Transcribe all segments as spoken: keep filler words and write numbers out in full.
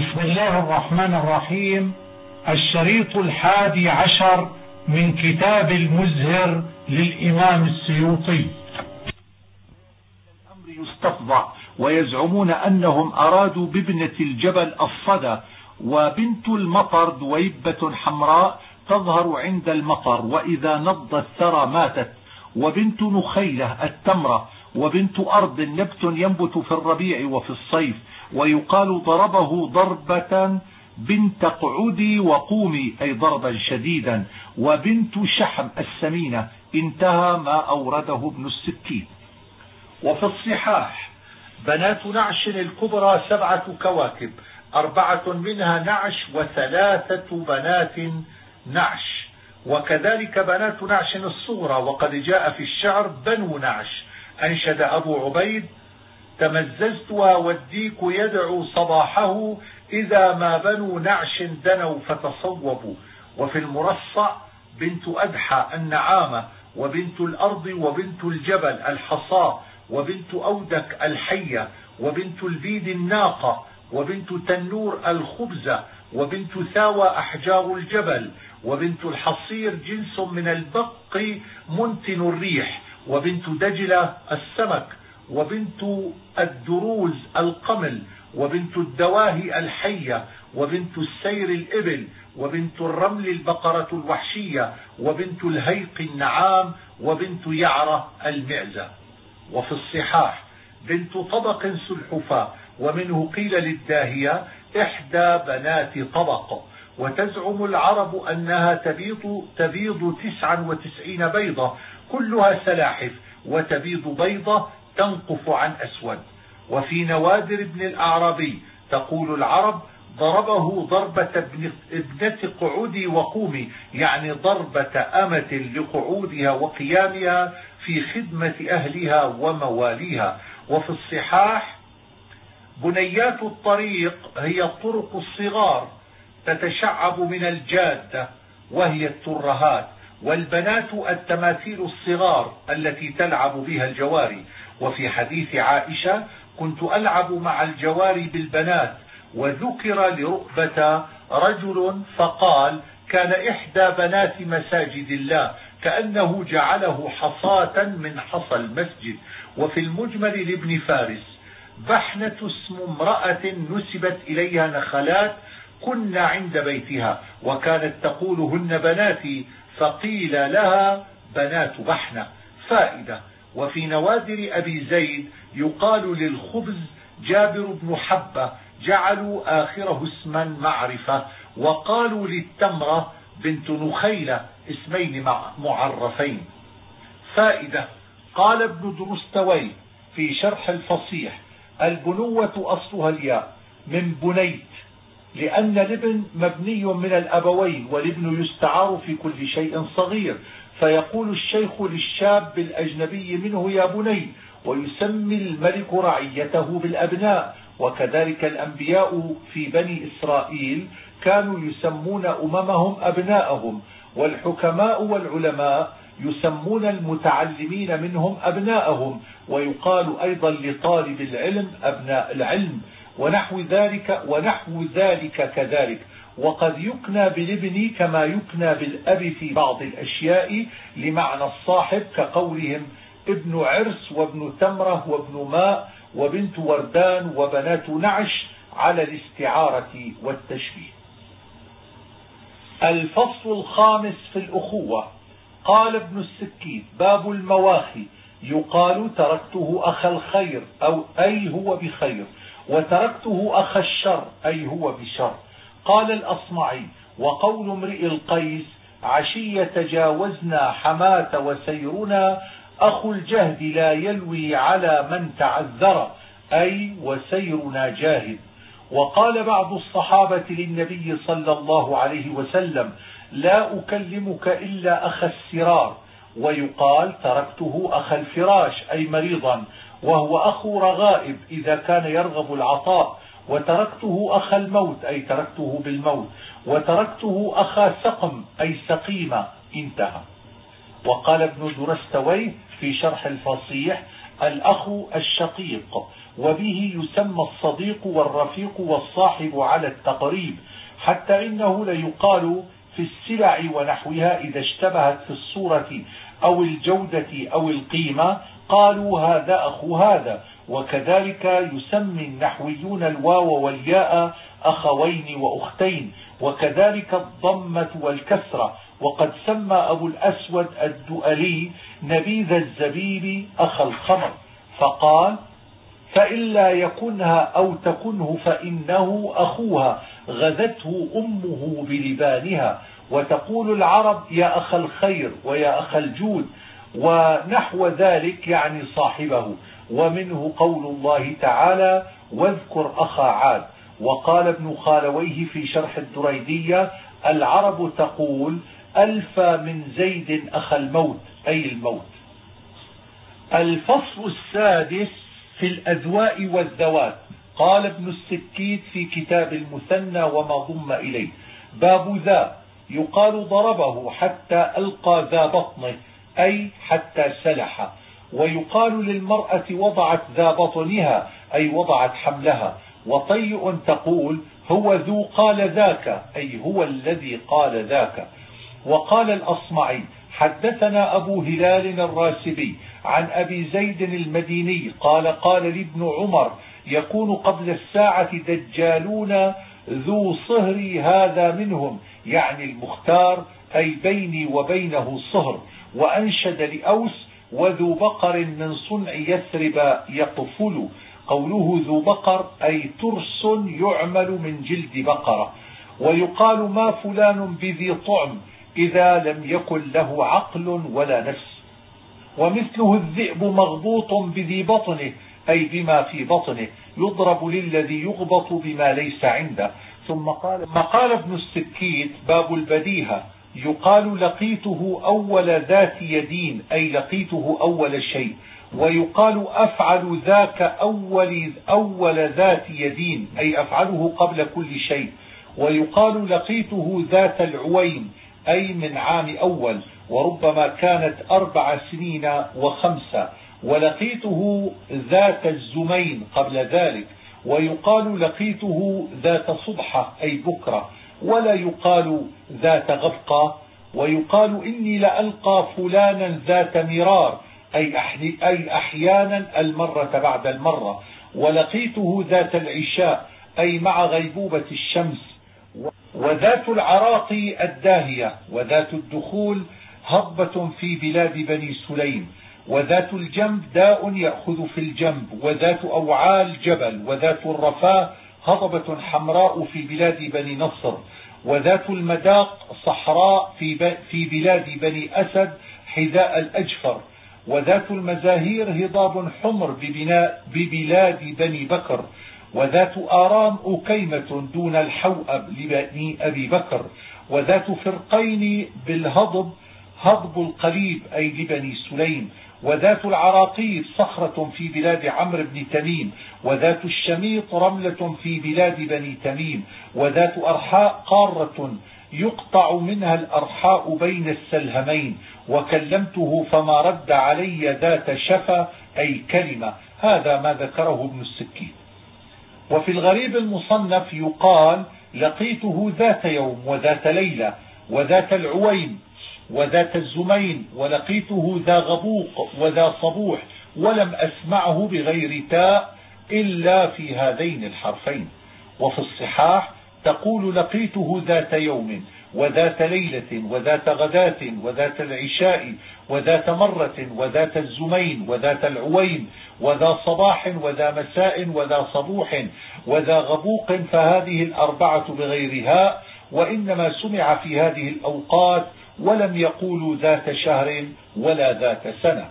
بسم الله الرحمن الرحيم. الشريط الحادي عشر من كتاب المزهر للإمام السيوطي. الأمر يستفضع ويزعمون أنهم أرادوا بابنة الجبل الصدى، وبنت المطر دويبة حمراء تظهر عند المطر وإذا نض الثرى ماتت، وبنت نخيلة التمرة، وبنت أرض نبت ينبت في الربيع وفي الصيف، ويقال ضربه ضربة بنت قعودي وقومي أي ضربا شديدا، وبنت شحم السمينة. انتهى ما أورده ابن السكين. وفي الصحاح بنات نعش الكبرى سبعة كواكب، أربعة منها نعش وثلاثة بنات نعش، وكذلك بنات نعش الصغرى. وقد جاء في الشعر بنو نعش. أنشد أبو عبيد: تمززتها والديك يدعو صباحه إذا ما بنو نعش دنوا فتصوبوا. وفي المرصع بنت أدحى النعامة، وبنت الأرض، وبنت الجبل الحصاة، وبنت أودك الحية، وبنت البيد الناقة، وبنت تنور الخبزة، وبنت ثاوى أحجار الجبل، وبنت الحصير جنس من البق منتن الريح، وبنت دجلة السمك، وبنت الدروز القمل، وبنت الدواهي الحية، وبنت السير الإبل، وبنت الرمل البقرة الوحشية، وبنت الهيق النعام، وبنت يعرة المعزة. وفي الصحاح بنت طبق سلحفاة، ومنه قيل للداهية إحدى بنات طبق. وتزعم العرب أنها تبيض, تبيض تسعا وتسعين بيضة كلها سلاحف، وتبيض بيضة تنقف عن أسود. وفي نوادر ابن الأعرابي تقول العرب: ضربه ضربة ابنة قعودي وقومي، يعني ضربة أمة لقعودها وقيامها في خدمة أهلها ومواليها. وفي الصحاح بنيات الطريق هي الطرق الصغار تتشعب من الجادة وهي الترهات، والبنات التماثيل الصغار التي تلعب بها الجواري. وفي حديث عائشة: كنت ألعب مع الجواري بالبنات. وذكر لرؤبة رجل فقال: كان إحدى بنات مساجد الله كأنه جعله حصاة من حصى المسجد. وفي المجمل لابن فارس: بحنة اسم امرأة نسبت إليها نخلات كنا عند بيتها، وكانت تقول: هن بناتي، فقيل لها بنات بحنة. فائدة: وفي نوادر أبي زيد يقال للخبز جابر بن حبة، جعلوا آخره اسما معرفة. وقالوا للتمرة بنت نخيلة، اسمين معرفين. فائدة: قال ابن درستوي في شرح الفصيح: البنوة أصلها الياء من بنيت، لأن الابن مبني من الأبوين، والابن يستعار في كل شيء صغير، فيقول الشيخ للشاب الأجنبي منه: يا بني، ويسمي الملك رعيته بالأبناء. وكذلك الأنبياء في بني إسرائيل كانوا يسمون أممهم أبناءهم، والحكماء والعلماء يسمون المتعلمين منهم أبناءهم، ويقال أيضا لطالب العلم أبناء العلم، ونحو ذلك ونحو ذلك كذلك. وقد يكنى بالابن كما يكنى بالأب في بعض الأشياء لمعنى الصاحب، كقولهم ابن عرس، وابن تمرة، وابن ماء، وبنت وردان، وبنات نعش، على الاستعارة والتشبيه. الفصل الخامس في الأخوة. قال ابن السكين: باب المواخي. يقال تركته أخ الخير أو أي هو بخير، وتركته أخ الشر أي هو بشر. قال الأصمعي: وقول امرئ القيس: عشية تجاوزنا حماة وسيرنا أخو الجهد لا يلوي على من تعذر، أي وسيرنا جاهد. وقال بعض الصحابة للنبي صلى الله عليه وسلم: لا أكلمك إلا أخ السرار. ويقال تركته أخ الفراش أي مريضا، وهو أخو رغائب إذا كان يرغب العطاء. وتركته أخ الموت أي تركته بالموت. وتركته أخا سقم أي سقيمة. انتهى. وقال ابن درستوي في شرح الفصيح: الأخ الشقيق، وبه يسمى الصديق والرفيق والصاحب على التقريب، حتى إنه ليقال في السلع ونحوها إذا اشتبهت في الصورة أو الجودة أو القيمة قالوا هذا أخو هذا. وكذلك يسمي النحويون الواو والياء أخوين وأختين، وكذلك الضمة والكسرة. وقد سمى أبو الأسود الدؤلي نبيذ الزبيب أخ الخمر، فقال فإلا يكنها أو تكنه فإنه أخوها غذته أمه بلبانها. وتقول العرب يا أخ الخير ويا أخ الجود ونحو ذلك، يعني صاحبه. ومنه قول الله تعالى واذكر أخا عاد. وقال ابن خالويه في شرح الدريدية العرب تقول ألف من زيد أخ الموت، أي الموت. الفصل السادس في الأذواء والذوات. قال ابن السكيت في كتاب المثنى وما ضم إليه: باب ذا يقال ضربه حتى ألقى ذا بطنه، أي حتى سلح. ويقال للمرأة وضعت ذا بطنها، أي وضعت حملها. وطيء تقول هو ذو قال ذاك، أي هو الذي قال ذاك. وقال الأصمعي حدثنا أبو هلال الراسبي عن أبي زيد المديني قال قال لابن عمر يكون قبل الساعة دجالون ذو صهري هذا منهم، يعني المختار، أي بيني وبينه صهر. وأنشد لأوس وذو بقر من صنع يثرب يقفل. قوله ذو بقر أي ترس يعمل من جلد بقرة. ويقال ما فلان بذي طعم إذا لم يكن له عقل ولا نفس. ومثله الذئب مغبوط بذي بطنه، أي بما في بطنه، يضرب للذي يغبط بما ليس عنده. ثم قال, ثم قال ابن السكيت باب البديهة. يقال لقيته أول ذات يدين، أي لقيته أول شيء. ويقال أفعل ذاك أول, أول ذات يدين، أي أفعله قبل كل شيء. ويقال لقيته ذات العوين، أي من عام أول، وربما كانت أربع سنين وخمسة. ولقيته ذات الزمين قبل ذلك. ويقال لقيته ذات صبحة، أي بكرة. ولا يقال ذات غبقة. ويقال إني لألقى فلانا ذات مرار، أي, أي أحيانا المرة بعد المرة. ولقيته ذات العشاء، أي مع غيبوبة الشمس. وذات العراق الداهية. وذات الدخول هضبة في بلاد بني سليم. وذات الجنب داء يأخذ في الجنب. وذات أوعال جبل. وذات الرفاه هضبة حمراء في بلاد بني نصر. وذات المداق صحراء في, في بلاد بني أسد حذاء الأجفر. وذات المزاهير هضاب حمر ببناء ببلاد بني بكر. وذات آرام أكيمة دون الحوأب لبني أبي بكر. وذات فرقين بالهضب هضب القليب، أي لبني سليم. وذات العراقيب صخرة في بلاد عمرو بن تميم. وذات الشميط رملة في بلاد بني تميم. وذات أرحاء قارة يقطع منها الأرحاء بين السلهمين. وكلمته فما رد علي ذات شفا، أي كلمة. هذا ما ذكره ابن السكين. وفي الغريب المصنف يقال لقيته ذات يوم وذات ليلة وذات العوين وذات الزمين. ولقيته ذا غبوق وذا صبوح، ولم أسمعه بغير تاء إلا في هذين الحرفين. وفي الصحاح تقول لقيته ذات يوم وذات ليلة وذات غداة وذات العشاء وذات مرة وذات الزمين وذات العوين وذا صباح وذا مساء وذا صبوح وذا غبوق. فهذه الأربعة بغيرها، وإنما سمع في هذه الأوقات، ولم يقولوا ذات شهر ولا ذات سنة.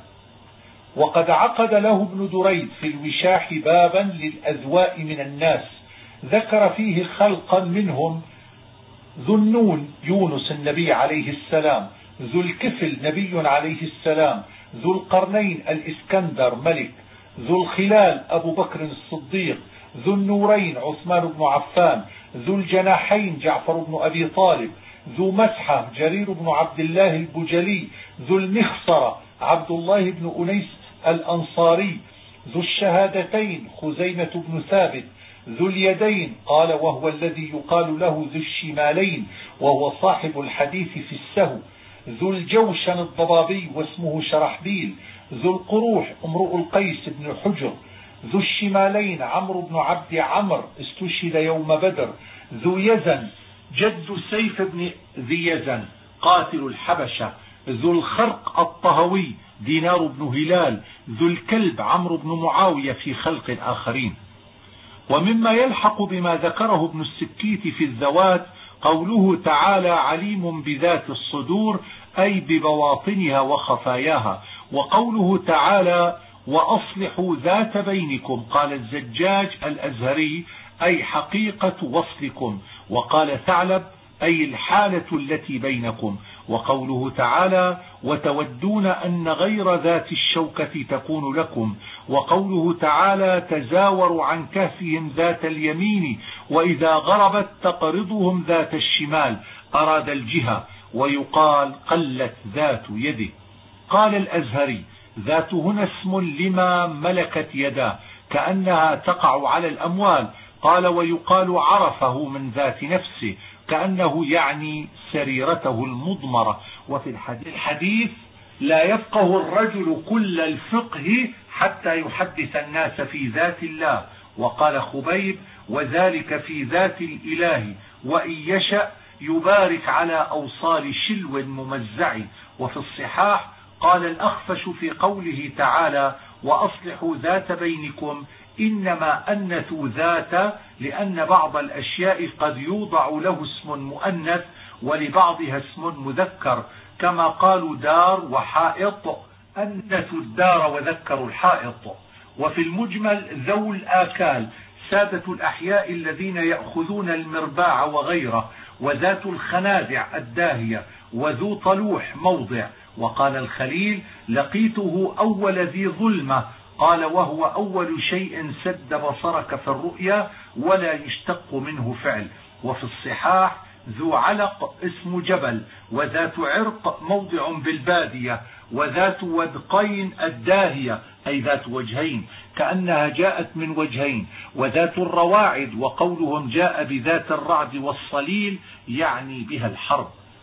وقد عقد له ابن دريد في الوشاح بابا للأذواء من الناس، ذكر فيه خلقا منهم: ذو النون يونس النبي عليه السلام، ذو الكفل نبي عليه السلام، ذو القرنين الإسكندر ملك، ذو الخلال أبو بكر الصديق، ذو النورين عثمان بن عفان، ذو الجناحين جعفر بن أبي طالب، ذو مسحة جرير بن عبد الله البجلي، ذو المخصرة عبد الله بن أنيس الأنصاري. ذو الشهادتين خزيمة بن ثابت. ذو اليدين قال وهو الذي يقال له ذو الشمالين وهو صاحب الحديث في السهو. ذو الجوشن الضبابي واسمه شرحبيل. ذو القروح امرؤ القيس بن حجر. ذو الشمالين عمرو بن عبد عمرو استشهد يوم بدر. ذو يزن جد سيف بن ذي يزن قاتل الحبشة. ذو الخرق الطهوي دينار بن هلال. ذو الكلب عمرو بن معاوية في خلق آخرين. ومما يلحق بما ذكره ابن السكيت في الذوات قوله تعالى عليم بذات الصدور أي ببواطنها وخفاياها، وقوله تعالى وأصلحوا ذات بينكم قال الزجاج الأزهري أي حقيقة وصلكم، وقال ثعلب أي الحالة التي بينكم، وقوله تعالى وتودون أن غير ذات الشوكة تكون لكم، وقوله تعالى تزاوروا عن كهفهم ذات اليمين وإذا غربت تقرضهم ذات الشمال أراد الجهة، ويقال قلت ذات يده. قال الأزهري ذات هنا اسم لما ملكت يداه كأنها تقع على الأموال. قال ويقال عرفه من ذات نفسه كأنه يعني سريرته المضمرة. وفي الحديث لا يفقه الرجل كل الفقه حتى يحدث الناس في ذات الله. وقال خبيب وذلك في ذات الإله وإن يشأ يبارك على أوصال شلو ممزع. وفي الصحاح قال الأخفش في قوله تعالى وأصلحوا ذات بينكم إنما أنثوا ذات لأن بعض الأشياء قد يوضع له اسم مؤنث ولبعضها اسم مذكر، كما قالوا دار وحائط أنثوا الدار وذكروا الحائط. وفي المجمل ذو الآكال سادة الأحياء الذين يأخذون المرباع وغيره، وذات الخنازع الداهية، وذو طلوح موضع. وقال الخليل لقيته أول ذي ظلمة، قال وهو أول شيء سد بصرك في الرؤيا ولا يشتق منه فعل. وفي الصحاح ذو علق اسم جبل، وذات عرق موضع بالبادية، وذات ودقين الداهية أي ذات وجهين كأنها جاءت من وجهين، وذات الرواعد وقولهم جاء بذات الرعد والصليل يعني بها الحرب.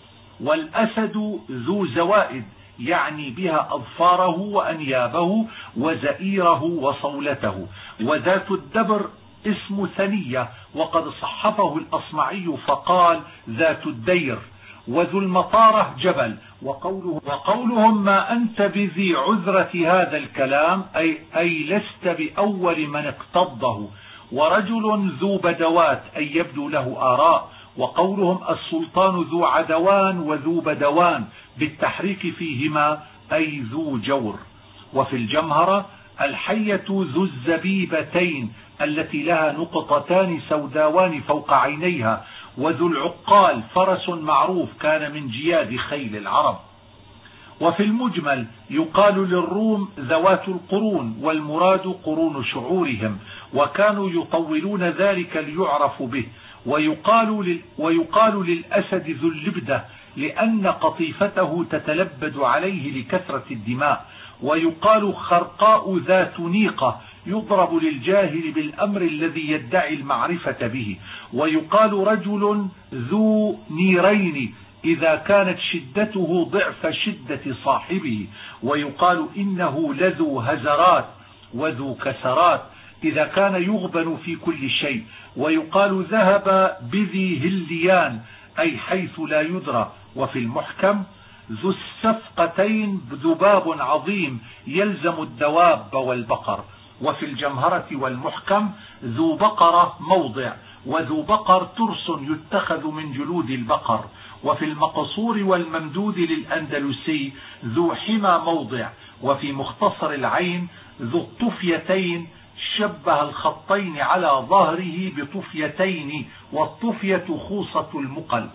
والأسد ذو زوائد يعني بها أظفاره وأنيابه وزئيره وصولته. وذات الدبر اسم ثنية وقد صحفه الأصمعي فقال ذات الدير. وذو المطارة جبل. وقوله وقولهم ما أنت بذي عذرة هذا الكلام أي, أي لست بأول من اقتضه. ورجل ذو بدوات أي يبدو له آراء. وقولهم السلطان ذو عدوان وذو بدوان بالتحريك فيهما أي ذو جور. وفي الجمهرة الحية ذو الزبيبتين التي لها نقطتان سوداوان فوق عينيها. وذو العقال فرس معروف كان من جياد خيل العرب. وفي المجمل يقال للروم ذوات القرون والمراد قرون شعورهم، وكانوا يطولون ذلك ليعرفوا به. ويقال, ويقال للأسد ذو اللبدة لأن قطيفته تتلبد عليه لكثرة الدماء. ويقال خرقاء ذات نيقة يضرب للجاهل بالأمر الذي يدعي المعرفة به. ويقال رجل ذو نيرين إذا كانت شدته ضعف شدة صاحبه. ويقال إنه لذو هزرات وذو كسرات إذا كان يغبن في كل شيء. ويقال ذهب بذي هليان أي حيث لا يدرى. وفي المحكم ذو السفقتين ذباب عظيم يلزم الدواب والبقر. وفي الجمهرة والمحكم ذو بقرة موضع، وذو بقر ترس يتخذ من جلود البقر. وفي المقصور والممدود للأندلسي ذو حمى موضع. وفي مختصر العين ذو الطفيتين شبه الخطين على ظهره بطفيتين، والطفية خوصة المقل.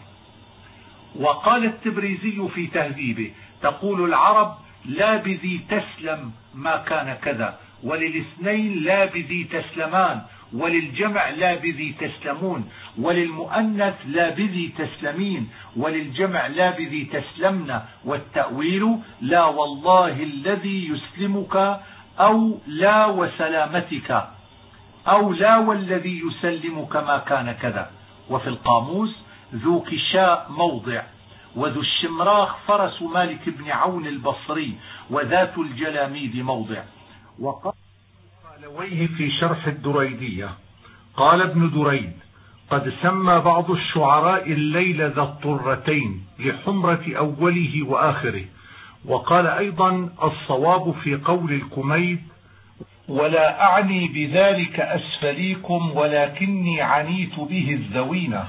وقال التبريزي في تهذيبه تقول العرب لا بذي تسلم ما كان كذا، وللاثنين لا بذي تسلمان، وللجمع لا بذي تسلمون، وللمؤنث لا بذي تسلمين، وللجمع لا بذي تسلمن. والتأويل لا والله الذي يسلمك، أو لا وسلامتك، أو لا والذي يسلمك ما كان كذا. وفي القاموس ذو كشاء موضع، وذو الشمراخ فرس مالك بن عون البصري، وذات الجلاميد موضع. وقال خالويه في شرح الدريدية قال ابن دريد: قد سمى بعض الشعراء الليل ذا الطرتين لحمرة أوله وآخره. وقال أيضا: الصواب في قول الكميد: ولا أعني بذلك أسفليكم ولكني عنيت به الذوينة،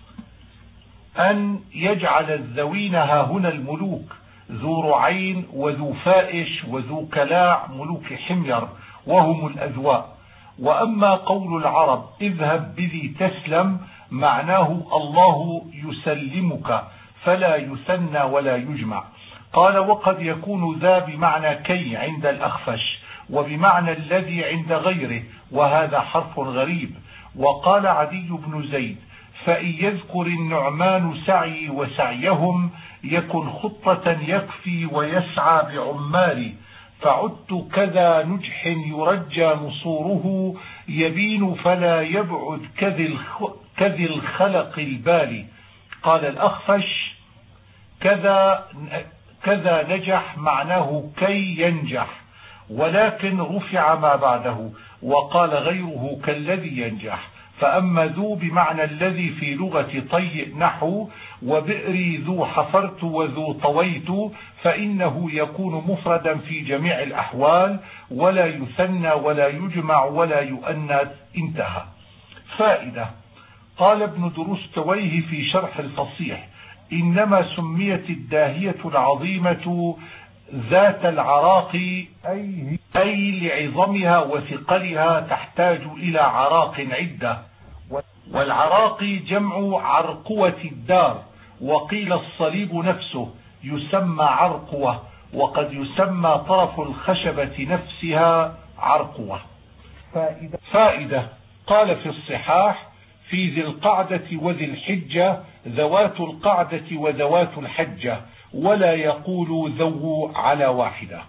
أن يجعل الذوين ها هنا الملوك، ذو رعين وذو فائش وذو كلاع ملوك حمير وهم الأذواء. وأما قول العرب اذهب بذي تسلم معناه الله يسلمك، فلا يثنى ولا يجمع. قال: وقد يكون ذا بمعنى كي عند الأخفش، وبمعنى الذي عند غيره، وهذا حرف غريب. وقال عدي بن زيد: فإن يذكر النعمان سعي وسعيهم يكن خطة يكفي ويسعى بعماري، فعدت كذا نجح يرجى نصوره يبين فلا يبعد كذي الخلق البالي. قال الأخفش: كذا كذا نجح معناه كي ينجح، ولكن رفع ما بعده. وقال غيره: كالذي ينجح. فأما ذو بمعنى الذي في لغة طيء نحو وبئري ذو حفرت وذو طويت، فإنه يكون مفردا في جميع الأحوال، ولا يثنى ولا يجمع ولا يؤنث. انتهى. فائدة. قال ابن درستويه في شرح الفصيح: إنما سميت الداهية العظيمة ذات العراق أي, أي لعظمها وثقلها تحتاج إلى عراق عدة، والعراق جمع عرقوة الدار. وقيل الصليب نفسه يسمى عرقوة، وقد يسمى طرف الخشبة نفسها عرقوة. فائدة, فائدة. قال في الصحاح: في ذي القعدة وذي الحجة ذوات القعدة وذوات الحجة، ولا يقول ذو على واحدة.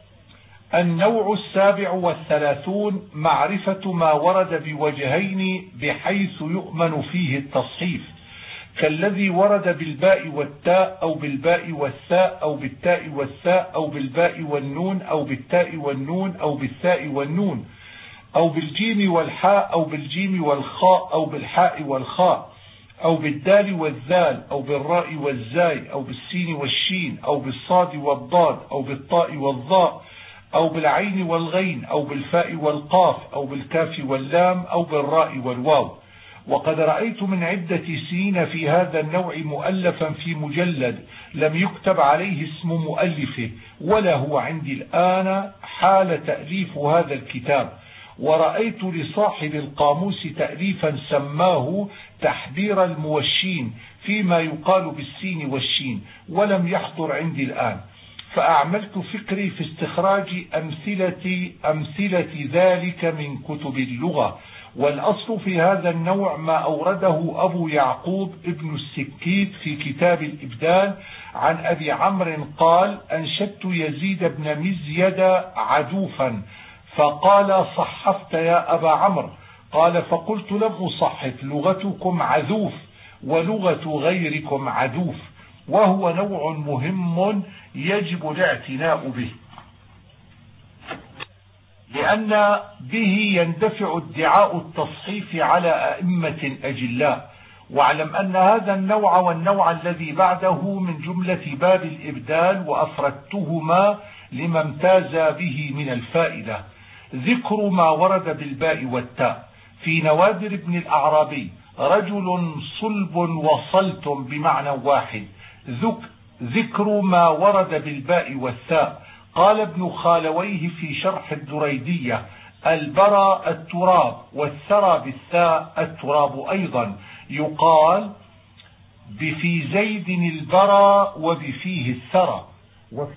النوع السابع والثلاثون معرفة ما ورد بوجهين بحيث يؤمن فيه التصحيف، كالذي ورد بالباء والتاء أو بالباء والثاء أو بالتاء والثاء أو بالباء والنون أو بالتاء والنون أو بالثاء والنون أو بالجيم والحاء أو بالجيم والخاء أو بالحاء والخاء أو بالدال والذال أو بالراء والزاي أو بالسين والشين أو بالصاد والضاد أو بالطاء والضاء أو بالعين والغين أو بالفاء والقاف أو بالكاف واللام أو بالراء والواو. وقد رأيت من عدة سنين في هذا النوع مؤلفا في مجلد لم يكتب عليه اسم مؤلفه، ولا هو عندي الآن حال تأليف هذا الكتاب. ورأيت لصاحب القاموس تأليفا سماه تحبير الموشين فيما يقال بالسين والشين، ولم يحضر عندي الآن، فأعملت فكري في استخراج أمثلة, أمثلة ذلك من كتب اللغة. والأصل في هذا النوع ما أورده أبو يعقوب ابن السكيت في كتاب الإبدال عن أبي عمرو قال: أنشدت يزيد بن مزيد عدوفا، فقال: صحفت يا أبا عمرو؟ قال: فقلت: لم أصحف، لغتكم عذوف ولغة غيركم عدوف. وهو نوع مهم يجب الاعتناء به، لأن به يندفع ادعاء التصحيف على أئمة أجلاء. واعلم أن هذا النوع والنوع الذي بعده من جملة باب الإبدال، وأفردتهما لما امتاز به من الفائدة. ذكر ما ورد بالباء والتاء في نوادر ابن الأعرابي: رجل صلب وصلت بمعنى واحد. ذكر ما ورد بالباء والثاء. قال ابن خالويه في شرح الدريدية: البرى التراب، والثرى بالثاء التراب أيضا. يقال بفي زيد البرى وبفيه الثرى.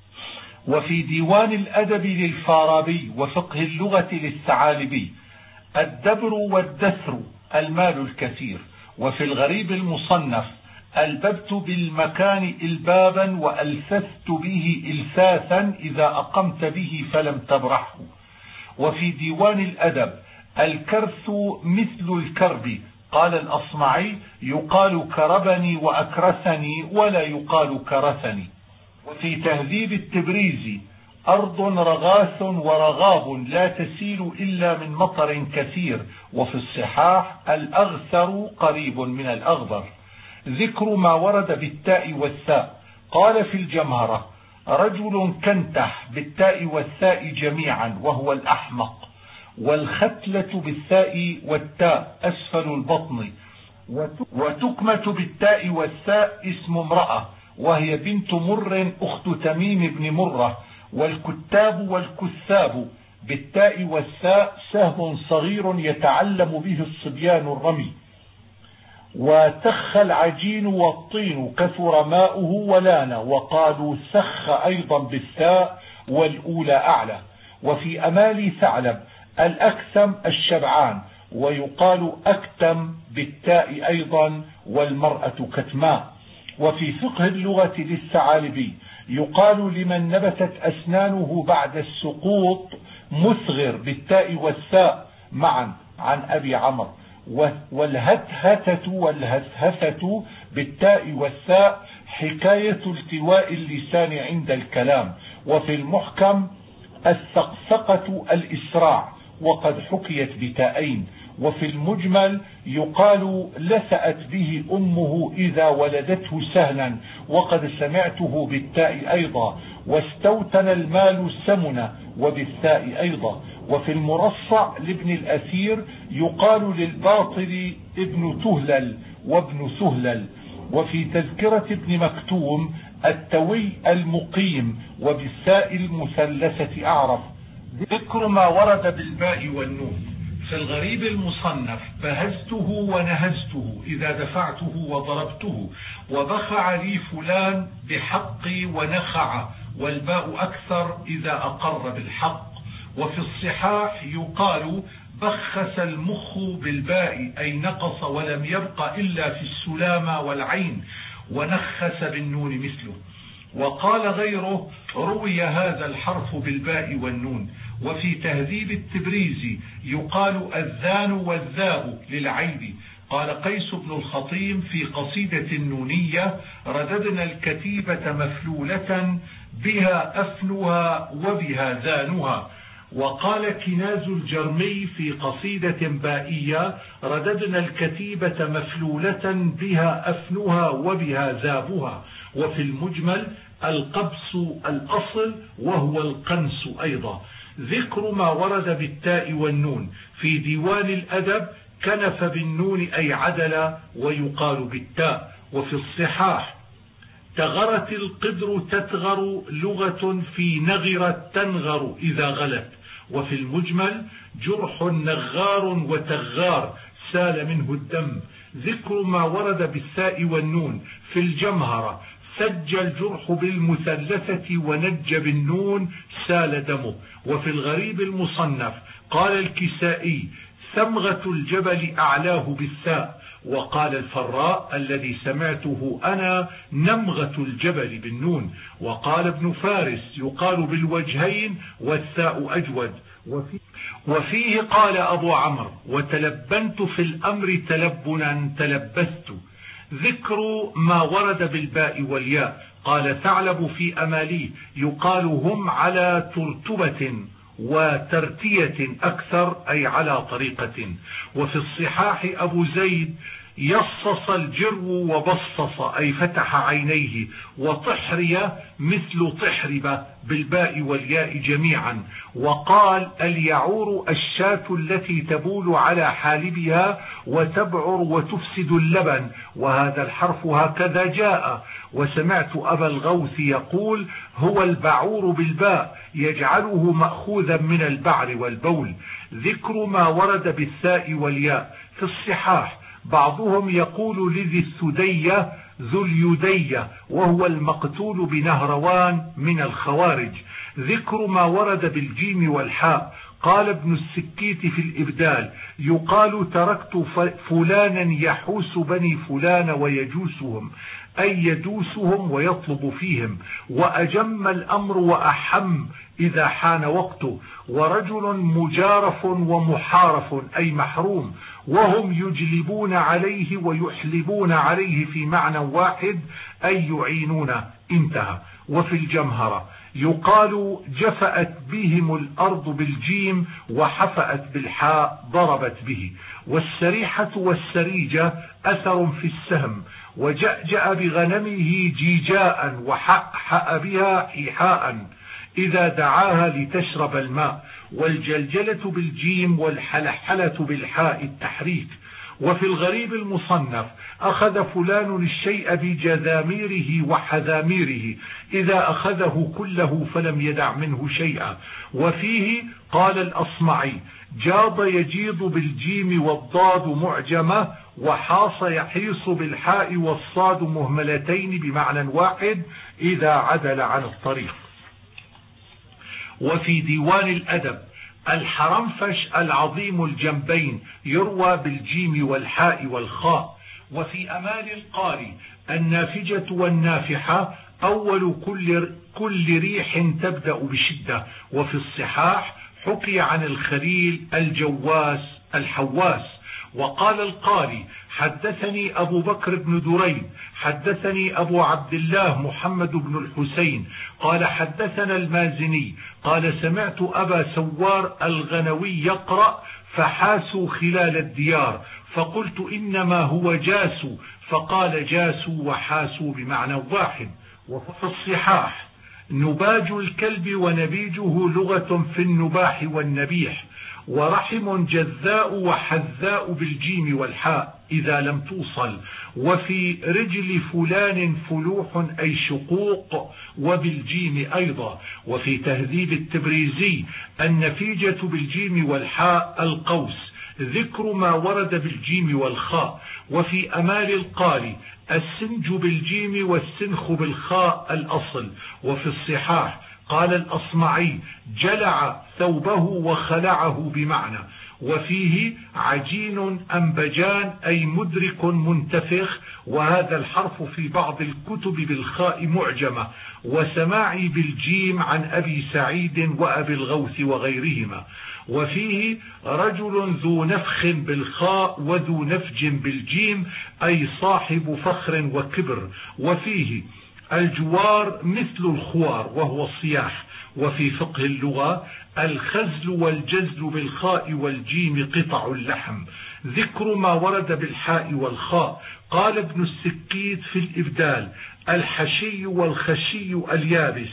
وفي ديوان الأدب للفارابي وفقه اللغة للثعالبي: الدبر والدثر المال الكثير. وفي الغريب المصنف ألببت بالمكان إلبابا وألثثت به إلثاثا إذا أقمت به فلم تبرحه. وفي ديوان الأدب الكرث مثل الكرب، قال الأصمعي يقال كربني وأكرثني ولا يقال كرثني. وفي تهذيب التبريزي أرض رغاث ورغاب لا تسيل إلا من مطر كثير. وفي الصحاح الأغثر قريب من الأغبر. ذكر ما ورد بالتاء والثاء. قال في الجمهرة رجل كنتح بالتاء والثاء جميعا وهو الأحمق، والختلة بالثاء والتاء أسفل البطن، وتكمة بالتاء والثاء اسم امرأة وهي بنت مر أخت تميم بن مرة. والكتاب والكثاب بالتاء والثاء سهم صغير يتعلم به الصبيان الرمي. وتخ العجين والطين كثر ماؤه ولان، وقالوا سخ أيضا بالثاء والأولى أعلى. وفي أمالي ثعلب الأكثم الشبعان، ويقال أكتم بالتاء أيضا والمرأة كتماء. وفي فقه اللغة للثعالبي يقال لمن نبتت أسنانه بعد السقوط مسغر بالتاء والثاء معا عن أبي عمرو. والهتهتة والهثهثة بالتاء والثاء حكاية التواء اللسان عند الكلام. وفي المحكم الثقثقة الإسراع وقد حكيت بتاءين. وفي المجمل يقال لثأت به أمه إذا ولدته سهلا وقد سمعته بالتاء أيضا. واستوتن المال سمنا وبالتاء أيضا. وفي المرصع لابن الأثير يقال للباطل ابن تهلل وابن سهلل. وفي تذكرة ابن مكتوم التوي المقيم وبالثاء المثلثة أعرف. ذكر ما ورد بالباء والنون. في الغريب المصنف بهزته ونهزته إذا دفعته وضربته، وبخع لي فلان بحقي ونخع، والباء أكثر إذا أقر بالحق. وفي الصحاح يقال بخس المخ بالباء أي نقص ولم يبق إلا في السلامة والعين، ونخس بالنون مثله. وقال غيره روي هذا الحرف بالباء والنون. وفي تهذيب التبريزي يقال الذان والذاب للعيب. قال قيس بن الخطيم في قصيدة النونية رددنا الكتيبة مفلولة بها أفنها وبها ذانها. وقال كناز الجرمي في قصيدة بائية رددنا الكتيبة مفلولة بها أفنها وبها ذابها. وفي المجمل القبس الأصل وهو القنس أيضا. ذكر ما ورد بالتاء والنون. في ديوان الأدب كنف بالنون أي عدل ويقال بالتاء. وفي الصحاح تغرت القدر تتغر لغة في نغرت تنغر إذا غلت. وفي المجمل جرح نغار وتغار سال منه الدم. ذكر ما ورد بالثاء والنون. في الجمهرة سج الجرح بالمثلثة ونج بالنون سال دمه. وفي الغريب المصنف قال الكسائي ثمغة الجبل أعلاه بالثاء. وقال الفراء الذي سمعته أنا نمغة الجبل بالنون. وقال ابن فارس يقال بالوجهين والثاء أجود. وفي وفيه قال أبو عمرو وتلبنت في الأمر تلبنا تلبست. ذكر ما ورد بالباء والياء. قال ثعلب في أماليه يقال هم على ترتبة وترتية أكثر أي على طريقة. وفي الصحاح أبو زيد يصص الجر وبصص أي فتح عينيه. وطحرية مثل طحربة بالباء والياء جميعا. وقال اليعور الشاة التي تبول على حالبها وتبعر وتفسد اللبن، وهذا الحرف هكذا جاء. وسمعت أبا الغوث يقول هو البعور بالباء يجعله مأخوذا من البعر والبول. ذكر ما ورد بالثاء والياء. في الصحاح بعضهم يقول لذي الثدية ذو اليدية وهو المقتول بنهروان من الخوارج. ذكر ما ورد بالجيم والحاء. قال ابن السكيت في الإبدال: يقال تركت فلانا يحوس بني فلان ويجوسهم، أي يدوسهم ويطلب فيهم. وأجم الأمر وأحم إذا حان وقته. ورجل مجارف ومحارف أي محروم، وهم يجلبون عليه ويحلبون عليه في معنى واحد أي يعينون. انتهى. وفي الجمهرة يقال جفأت بهم الأرض بالجيم وحفأت بالحاء ضربت به. والسريحة والسريجة أثر في السهم. وجأجأ بغنمه جيجاء وحأحأ بها حيحاء إذا دعاها لتشرب الماء. والجلجلة بالجيم والحلحلة بالحاء التحريك. وفي الغريب المصنف أخذ فلان الشيء بجذاميره وحذاميره إذا أخذه كله فلم يدع منه شيئا. وفيه قال الأصمعي: جاض يجيض بالجيم والضاد معجمة، وحاص يحيص بالحاء والصاد مهملتين بمعنى واحد إذا عدل عن الطريق. وفي ديوان الأدب: الحرنفش العظيم الجنبين يروى بالجيم والحاء والخاء. وفي أمال القاري: النافجة والنافحة أول كل, كل ريح تبدأ بشدة. وفي الصحاح حكي عن الخليل الجواس الحواس. وقال القاري: حدثني أبو بكر بن دريد حدثني أبو عبد الله محمد بن الحسين قال حدثنا المازني قال سمعت أبا سوار الغنوي يقرأ: فحاسوا خلال الديار، فقلت إنما هو جاسوا، فقال جاسوا وحاسوا بمعنى واحد. وفي الصحاح: نباج الكلب ونبيجه لغة في النباح والنبيح. ورحم جذاء وحذاء بالجيم والحاء إذا لم توصل. وفي رجل فلان فلوح أي شقوق وبالجيم أيضا. وفي تهذيب التبريزي: النفيجة بالجيم والحاء القوس، ذكر ما ورد بالجيم والخاء. وفي أمال القاري: السنج بالجيم والسنخ بالخاء الأصل. وفي الصحاح قال الأصمعي: جلع ثوبه وخلعه بمعنى. وفيه عجين أنبجان أي مدرك منتفخ، وهذا الحرف في بعض الكتب بالخاء معجمة. وسماعي بالجيم عن أبي سعيد وأبي الغوث وغيرهما. وفيه رجل ذو نفخ بالخاء وذو نفج بالجيم أي صاحب فخر وكبر. وفيه الجوار مثل الخوار وهو الصياح. وفي فقه اللغة: الخزل والجزل بالخاء والجيم قطع اللحم، ذكر ما ورد بالحاء والخاء. قال ابن السكيت في الإبدال: الحشي والخشي اليابس.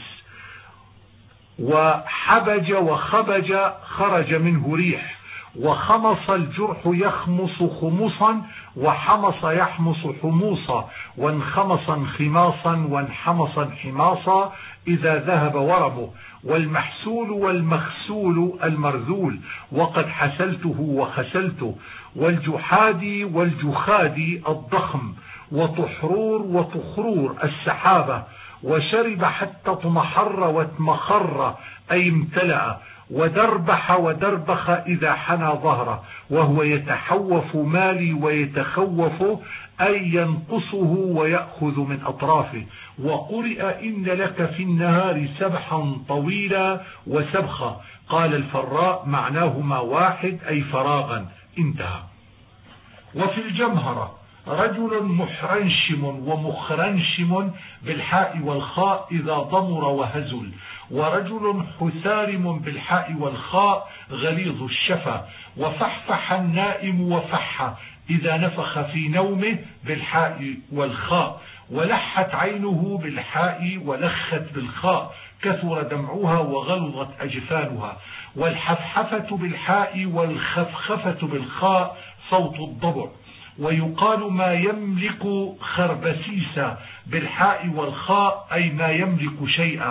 وحبج وخبج خرج منه ريح. وخمص الجرح يخمص خمصا، وحمص يحمص حموصا، وانخمص انخماصا، وانحمص انحماصا إذا ذهب ورمه. والمحسول والمغسول المرذول، وقد حسلته وخسلته. والجحادي والجخادي الضخم. وطحرور وطخرور السحابة. وشرب حتى اطمحر واتمخر أي امتلأ. ودربح ودربخ إذا حنى ظهره، وهو يتحوف مالي ويتخوف أي ينقصه ويأخذ من أطرافه. وقرئ: إن لك في النهار سبحا طويلا وسبخا. قال الفراء: معناهما واحد أي فراغا. انتهى. وفي الجمهرة: رجل محرنشم ومخرنشم بالحاء والخاء إذا ضمر وهزل. ورجل حسارم بالحاء والخاء غليظ الشفا. وفحفح النائم وفح إذا نفخ في نومه بالحاء والخاء. ولحت عينه بالحاء ولخت بالخاء، كثر دمعها وغلظت أجفانها. والحفحفة بالحاء والخفخفة بالخاء صوت الضبع. ويقال ما يملك خربسيسا بالحاء والخاء أي ما يملك شيئا.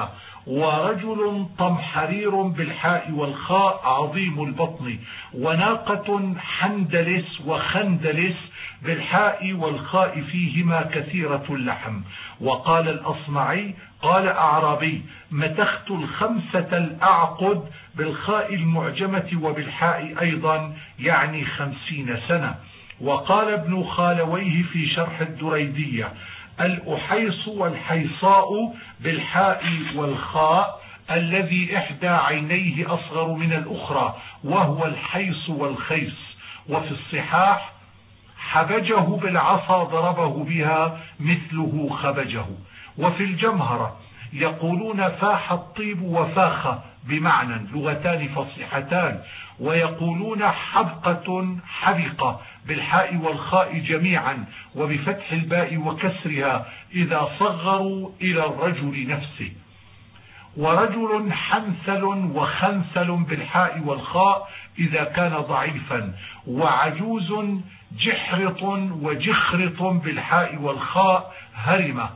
ورجل طمحرير بالحاء والخاء عظيم البطن، وناقة حندلس وخندلس بالحاء والخاء فيهما كثيرة اللحم. وقال الأصمعي قال أعرابي متخت الخمسة الأعقد بالخاء المعجمة وبالحاء أيضا يعني خمسين سنة. وقال ابن خالويه في شرح الدريدية الأحيص والحيصاء بالحاء والخاء الذي إحدى عينيه أصغر من الأخرى وهو الحيص والخيص. وفي الصحاح حبجه بالعصا ضربه بها مثله خبجه. وفي الجمهرة يقولون فاح الطيب وفاخ بمعنى لغتان فصيحتان، ويقولون حبقة حبقة بالحاء والخاء جميعا وبفتح الباء وكسرها إذا صغروا إلى الرجل نفسه. ورجل حنثل وخنثل بالحاء والخاء إذا كان ضعيفا. وعجوز جحرط وجخرط بالحاء والخاء هرمة.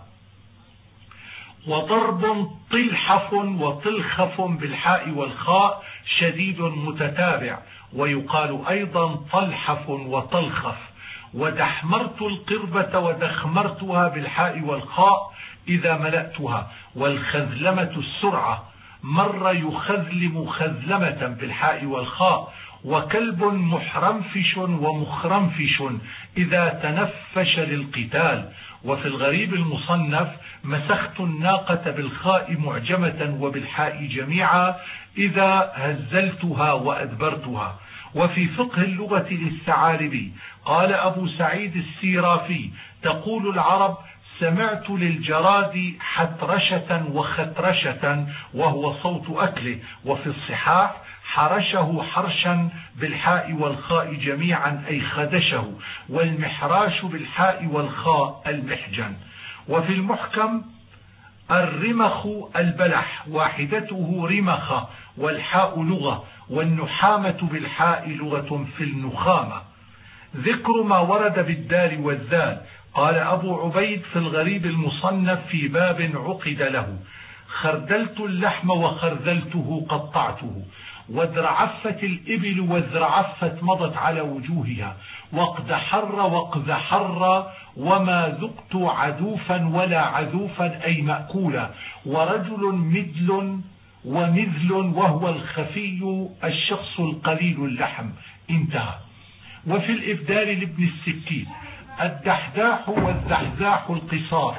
وضرب طلحف وطلخف بالحاء والخاء شديد متتابع، ويقال أيضا طلحف وطلخف. ودحمرت القربة ودخمرتها بالحاء والخاء إذا ملأتها. والخذلمة السرعة، مر يخذلم خذلمة بالحاء والخاء. وكلب محرنفش ومخرنفش إذا تنفش للقتال. وفي الغريب المصنف مسخت الناقة بالخاء معجمة وبالحاء جميعا إذا هزلتها وأدبرتها. وفي فقه اللغة للثعالبي قال أبو سعيد السيرافي تقول العرب سمعت للجراد حترشة وخترشة وهو صوت أكله. وفي الصحاح حرشه حرشا بالحاء والخاء جميعا أي خدشه. والمحراش بالحاء والخاء المحجن. وفي المحكم الرمخ البلح واحدته رمخ والحاء لغة، والنحامة بالحاء لغة في النخامة. ذكر ما ورد بالدال والذال. قال أبو عبيد في الغريب المصنف في باب عقد له خردلت اللحم وخرذلته قطعته. وادرعفت الإبل وازرعفت مضت على وجوهها. وقد حر وقذ حر وما ذقت عدوفا ولا عذوفا أي مأكولا. ورجل مدل ومذل وهو الخفي الشخص القليل اللحم. انتهى. وفي الإبدال لابن السكين الدحداح والزحزاح القصار،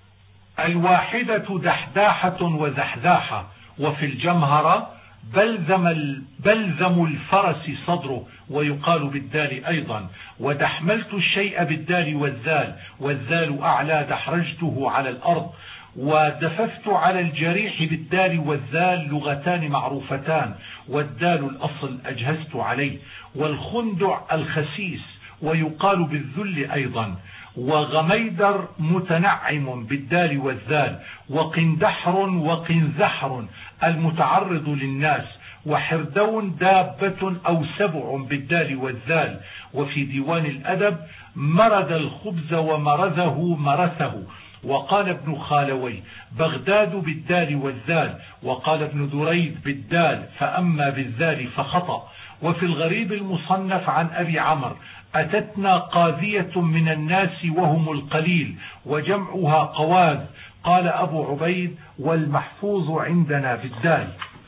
الواحدة دحداحة وزحزاحة. وفي الجمهرة بلزم, بلزم الفرس صدره ويقال بالدال أيضا. ودحملت الشيء بالدال والذال، والذال أعلى دحرجته على الأرض. ودففت على الجريح بالدال والذال لغتان معروفتان، والدال الأصل أجهزت عليه. والخندع الخسيس ويقال بالذل أيضا. وغميدر متنعم بالدال والذال. وقندحر وقنزحر المتعرض للناس. وحردون دابة أو سبع بالدال والذال. وفي ديوان الأدب مرد الخبز ومرزه مرثه. وقال ابن خالوي بغداد بالدال والذال. وقال ابن دريد بالدال فأما بالذال فخطأ. وفي الغريب المصنف عن أبي عمرو أتتنا قاذية من الناس وهم القليل وجمعها قواذ. قال أبو عبيد والمحفوظ عندنا بالدال.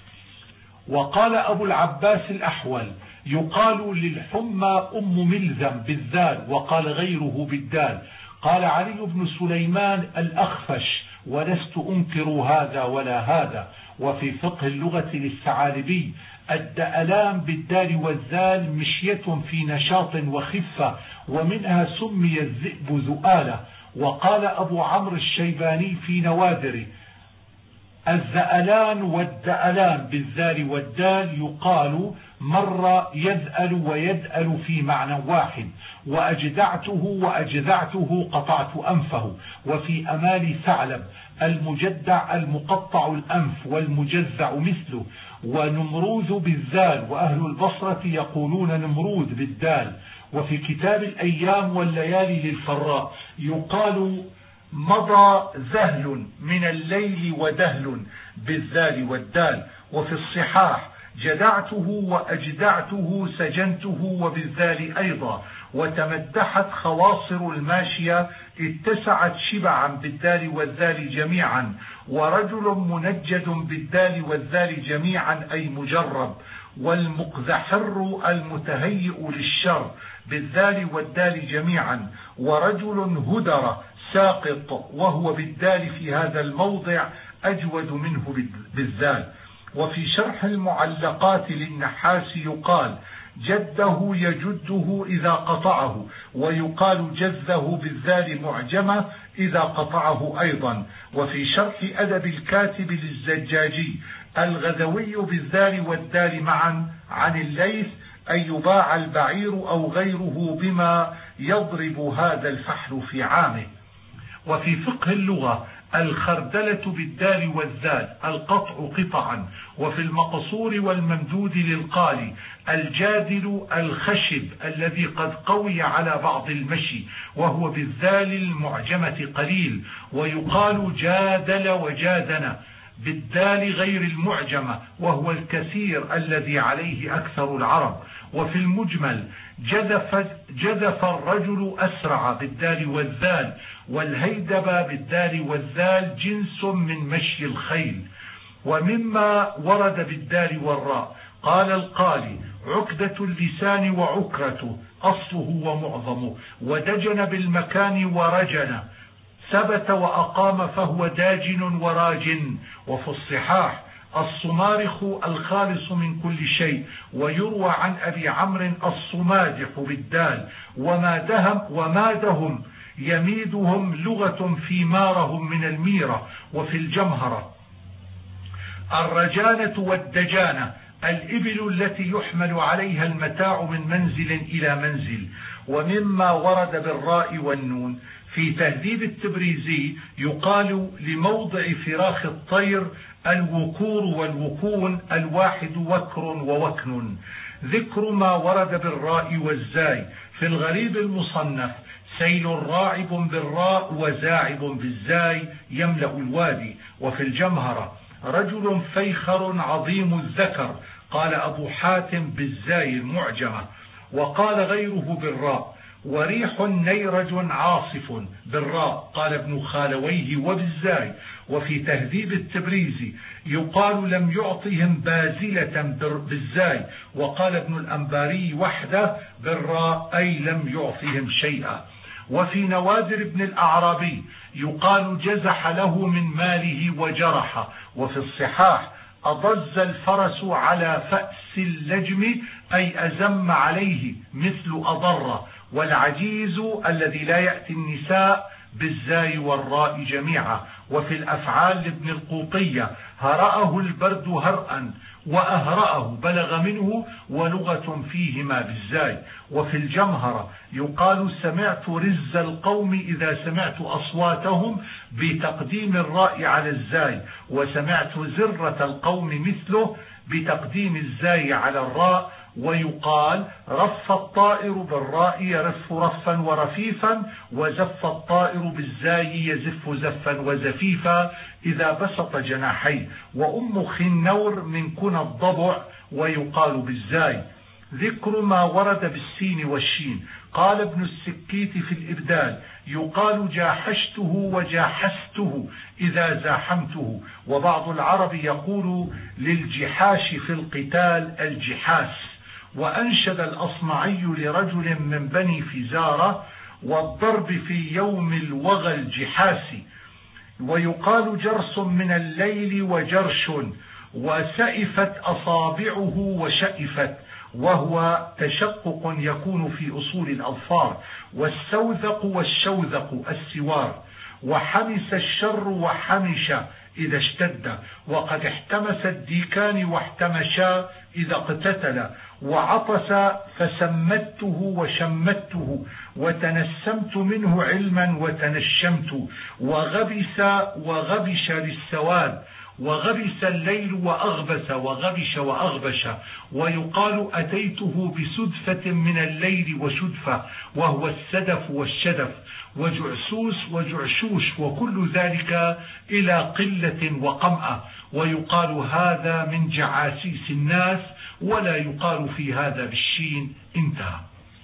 وقال أبو العباس الأحول يقال للحمى أم ملزم بالذال، وقال غيره بالدال. قال علي بن سليمان الأخفش ولست أنكر هذا ولا هذا. وفي فقه اللغة للثعالبي الدألام بالدال والذال مشية في نشاط وخفة، ومنها سمي الذئب ذؤالة. وقال أبو عمرو الشيباني في نوادره الذألان والدألان بالذال والدال يقال مر يذأل ويدأل في معنى واحد. وأجدعته وأجذعته قطعت أنفه. وفي أمال ثعلب المجدع المقطع الأنف والمجزع مثله. ونمروذ بالذال، وأهل البصرة يقولون نمروذ بالدال. وفي كتاب الأيام والليالي للفراء يقال مضى ذهل من الليل ودهل بالذال والدال. وفي الصحاح جدعته وأجدعته سجنته وبالذال أيضا. وتمدحت خواصر الماشية اتسعت شبعا بالدال والذال جميعا. ورجل منجد بالدال والذال جميعا أي مجرب. والمقذحر المتهيئ للشر بالذال والدال جميعا. ورجل هدر ساقط وهو بالدال في هذا الموضع أجود منه بالذال. وفي شرح المعلقات للنحاس يقال جده يجده إذا قطعه، ويقال جذه بالذال معجمة إذا قطعه أيضا. وفي شرح أدب الكاتب للزجاجي الغذوي بالذال والدال معا عن الليث أن يباع البعير أو غيره بما يضرب هذا الفحل في عامه. وفي فقه اللغة الخردلة بالدال والذال القطع قطعا. وفي المقصور والممدود للقال الجادل الخشب الذي قد قوي على بعض المشي وهو بالذال المعجمة قليل. ويقال جادل وجادن بالدال غير المعجمة وهو الكثير الذي عليه أكثر العرب. وفي المجمل جذف, جذف الرجل أسرع بالدال والذال. والهيدب بالدال والذال جنس من مشي الخيل. ومما ورد بالدال والراء قال القالي عقدة اللسان وعكرته أصله ومعظمه. ودجن بالمكان ورجن ثبت وأقام فهو داجن وراجن. وفي الصحاح الصمارخ الخالص من كل شيء. ويروى عن أبي عمرو الصمادح بالدال. وما دهم ومادهم يميدهم لغة في مارهم من الميرة. وفي الجمهرة الرجانة والدجانة الإبل التي يحمل عليها المتاع من منزل إلى منزل. ومما ورد بالراء والنون في تهذيب التبريزي يقال لموضع فراخ الطير الوكور والوكون الواحد وكر ووكن. ذكر ما ورد بالراء والزاي في الغريب المصنف سيل راعب بالراء وزاعب بالزاي يملأ الوادي. وفي الجمهرة رجل فيخر عظيم الذكر قال أبو حاتم بالزاي المعجمة. وقال غيره بالراء وريح نيرج عاصف بالراء قال ابن خالويه وبالزاي. وفي تهذيب التبريزي يقال لم يعطهم بازلة بالزاي وقال ابن الأنباري وحده بالراء أي لم يعطهم شيئا. وفي نوادر ابن الأعرابي يقال جزح له من ماله وجرح. وفي الصحاح أضز الفرس على فأس اللجم أي أزم عليه مثل أضر. والعجيز الذي لا يأتي النساء بالزاي والراء جميعا. وفي الأفعال لابن القوطية هرأه البرد هرأا وأهرأه بلغ منه ولغة فيهما بالزاي. وفي الجمهرة يقال سمعت رز القوم إذا سمعت أصواتهم بتقديم الراء على الزاي. وسمعت زرة القوم مثله بتقديم الزاي على الراء. ويقال رف الطائر بالراء يرف رفا ورفيفا وزف الطائر بالزاي يزف زفا وزفيفا إذا بسط جناحيه. وأم خنور من كنى الضبع ويقال بالزاي. ذكر ما ورد بالسين والشين قال ابن السكيت في الإبدال يقال جاحشته وجاحسته إذا زاحمته. وبعض العرب يقول للجحاش في القتال الجحاس. وأنشد الأصمعي لرجل من بني فزارة والضرب في يوم الوغى الجحاس. ويقال جرس من الليل وجرش. وسئفت أصابعه وشئفت وهو تشقق يكون في أصول الأظفار. والسوذق والشوذق السوار. وحمس الشر وحمش إذا اشتد. وقد احتمس الديكان واحتمشا إذا اقتتل. وعطس فسمته وشمته وتنسمت منه علما وتنشمت. وغبس وغبش للسواد. وغبس الليل وأغبس وغبش وأغبش. ويقال أتيته بسدفة من الليل وشدفة وهو السدف والشدف، وجعسوس وجعشوش، وكل ذلك إلى قلة وقمأة. ويقال هذا من جعاسيس الناس، ولا يقال في هذا بالشين. انتهى.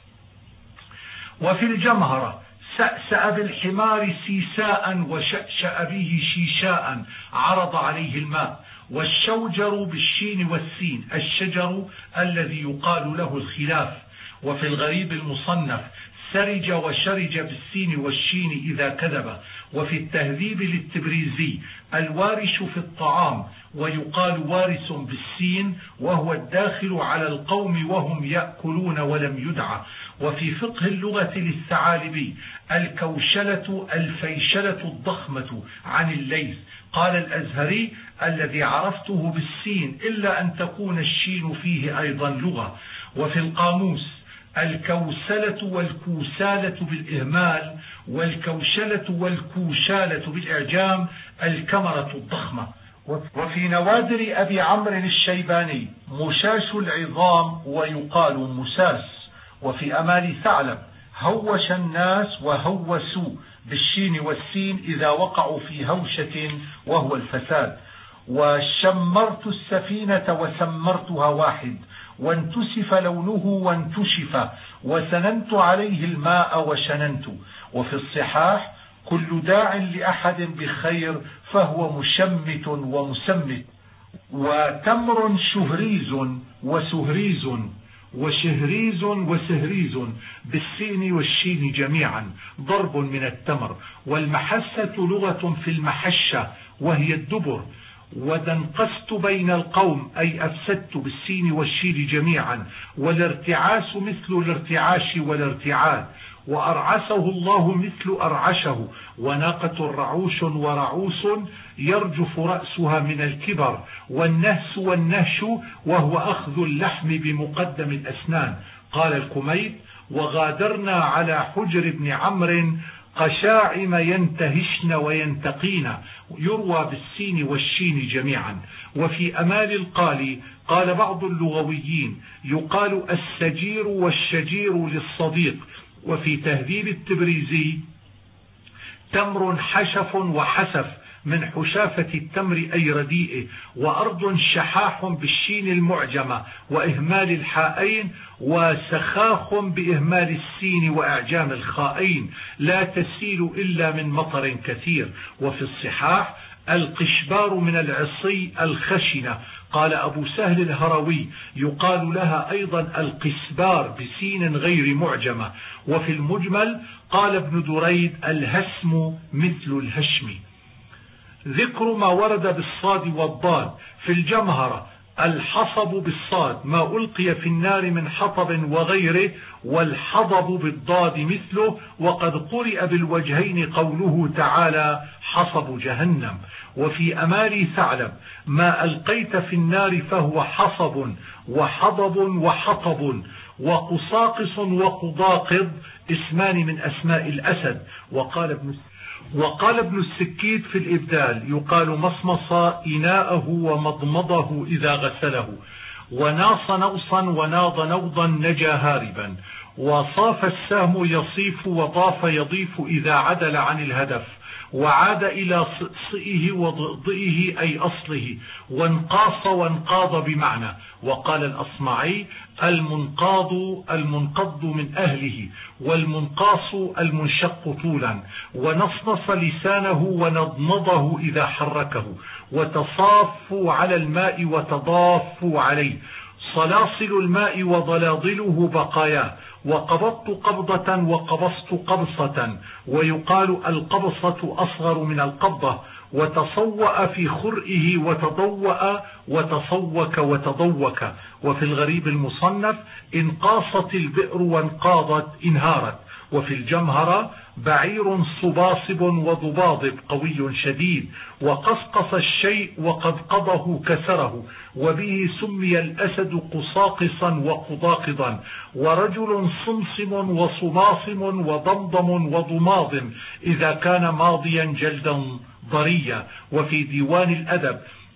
وفي الجمهرة سأسأ بالحمار سيساء وشأشأ به شيشاء عرض عليه الماء. والشوجر بالشين والسين الشجر الذي يقال له الخلاف. وفي الغريب المصنف سرج وشرج بالسين والشين إذا كذب. وفي التهذيب للتبريزي الوارش في الطعام، ويقال وارث بالسين وهو الداخل على القوم وهم يأكلون ولم يدعى. وفي فقه اللغة للثعالبي الكوشلة الفيشلة الضخمة عن الليث. قال الأزهري الذي عرفته بالسين إلا أن تكون الشين فيه أيضا لغة. وفي القاموس الكوسلة والكوسالة بالإهمال، والكوشلة والكوشالة بالإعجام الكمرة الضخمة. وفي نوادر أبي عمرو الشيباني مشاش العظام ويقال مساس. وفي أمال ثعلب هوش الناس وهوسوا بالشين والسين إذا وقعوا في هوشة وهو الفساد. وشمرت السفينة وسمرتها واحد، وانتسف لونه وانتشف، وسننت عليه الماء وشننت. وفي الصحاح كل داع لأحد بخير فهو مشمت ومسمت. وتمر شهريز وسهريز وشهريز وسهريز بالسين والشين جميعا ضرب من التمر. والمحسة لغة في المحشة وهي الدبر. ودنقست بين القوم أي أفسدت بالسين والشين جميعا. والارتعاس مثل الارتعاش والارتعاد. وأرعسه الله مثل أرعشه. وناقة رعوش ورعوس يرجف رأسها من الكبر. والنهس والنهش وهو أخذ اللحم بمقدم الأسنان. قال الكميت وغادرنا على حجر بن عمرو قشاعم ينتهشن وينتقين، يروى بالسين والشين جميعا. وفي أمال القالي قال بعض اللغويين يقال السجير والشجير للصديق. وفي تهذيب التبريزي تمر حشف وحسف من حشافة التمر أي رديئه. وأرض شحاح بالشين المعجمة وإهمال الحائين، وسخاخ بإهمال السين وإعجام الخائين لا تسيل إلا من مطر كثير. وفي الصحاح القشبار من العصي الخشنة. قال أبو سهل الهروي يقال لها أيضا القسبار بسين غير معجمة. وفي المجمل قال ابن دريد الهسم مثل الهشم. ذكر ما ورد بالصاد والضاد. في الجمهرة الحصب بالصاد ما ألقي في النار من حطب وغيره، والحضب بالضاد مثله. وقد قرئ بالوجهين قوله تعالى حصب جهنم. وفي أمال ثعلب ما ألقيت في النار فهو حصب وحضب وحطب. وقصاقص وقضاقض اسمان من أسماء الأسد. وقال ابن وقال ابن السكيت في الإبدال يقال مصمص إناءه ومضمضه إذا غسله. وناص نوصا وناض نوضا نجا هاربا. وصاف السهم يصيف وضاف يضيف إذا عدل عن الهدف. وعاد إلى صئه وضئه أي أصله. وانقاص وانقاض بمعنى. وقال الأصمعي المنقاض المنقض من أهله، والمنقاص المنشق طولا. ونصنص لسانه ونضمضه إذا حركه. وتصافوا على الماء وتضافوا عليه. صلاصل الماء وضلاضله بقاياه. وقبضت قبضة وقبضت قبصة. ويقال القبصة أصغر من القبضة. وتصوأ في خرئه وتضوأ وتصوك وتضوك. وفي الغريب المصنف انقاصت البئر وانقاضت انهارت. وفي الجمهرة بعير صباصب وضباضب قوي شديد. وقصقص الشيء وقد قضه كسره. وبه سمي الأسد قصاقصا وقضاقضا. ورجل صمصم وصماصم وضمضم وضماضم إذا كان ماضيا جلدا ضريا. وفي ديوان الأدب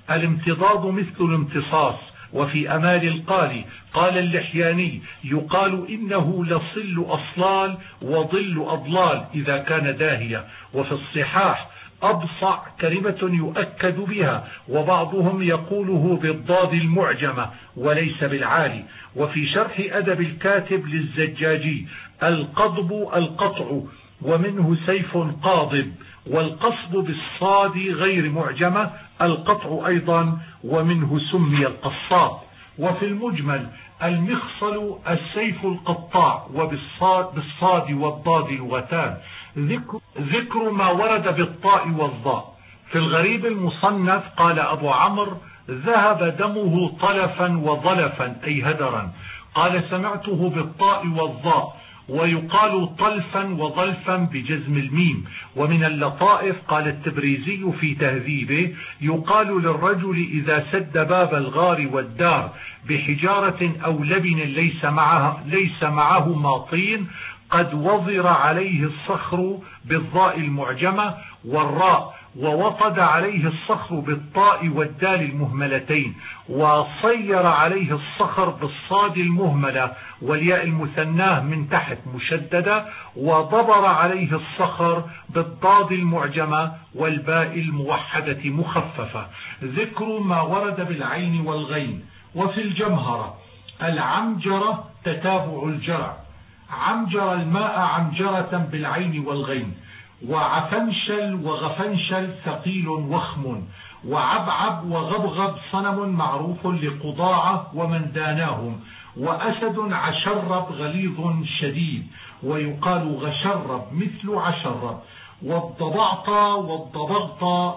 الامتضاض مثل الامتصاص. وفي أمال القالي قال اللحياني يقال إنه لصل أصلال وظل أضلال إذا كان داهية. وفي الصحاح أبصع كلمة يؤكد بها، وبعضهم يقوله بالضاد المعجمة وليس بالعالي. وفي شرح أدب الكاتب للزجاجي القضب القطع، ومنه سيف قاضب، والقصب بالصاد غير معجمة القطع أيضا، ومنه سمي القصاب. وفي المجمل المخصل السيف القطاع، وبالصاد بالصاد والضاد لغتان. ذكر, ذكر ما ورد بالطاء والضاء. في الغريب المصنف قال أبو عمرو ذهب دمه طلفا وظلفا أي هدرا. قال سمعته بالطاء والضاء، ويقال طلفا وظلفا بجزم الميم. ومن اللطائف قال التبريزي في تهذيبه يقال للرجل إذا سد باب الغار والدار بحجارة أو لبن ليس معها ليس معهما طين قد وضر عليه الصخر بالضاء المعجمة والراء، ووطد عليه الصخر بالطاء والدال المهملتين، وصير عليه الصخر بالصاد المهملة والياء المثناه من تحت مشددة، وضبر عليه الصخر بالضاد المعجمة والباء الموحدة مخففة. ذكر ما ورد بالعين والغين. وفي الجمهرة العمجرة تتابع الجرع، عمجر الماء عمجرة بالعين والغين. وعفنشل وغفنشل ثقيل وخم. وعبعب وغبغب صنم معروف لقضاعة ومن داناهم. وأسد عشرب غليظ شديد، ويقال غشرب مثل عشرب. والضبعطة والضبغطة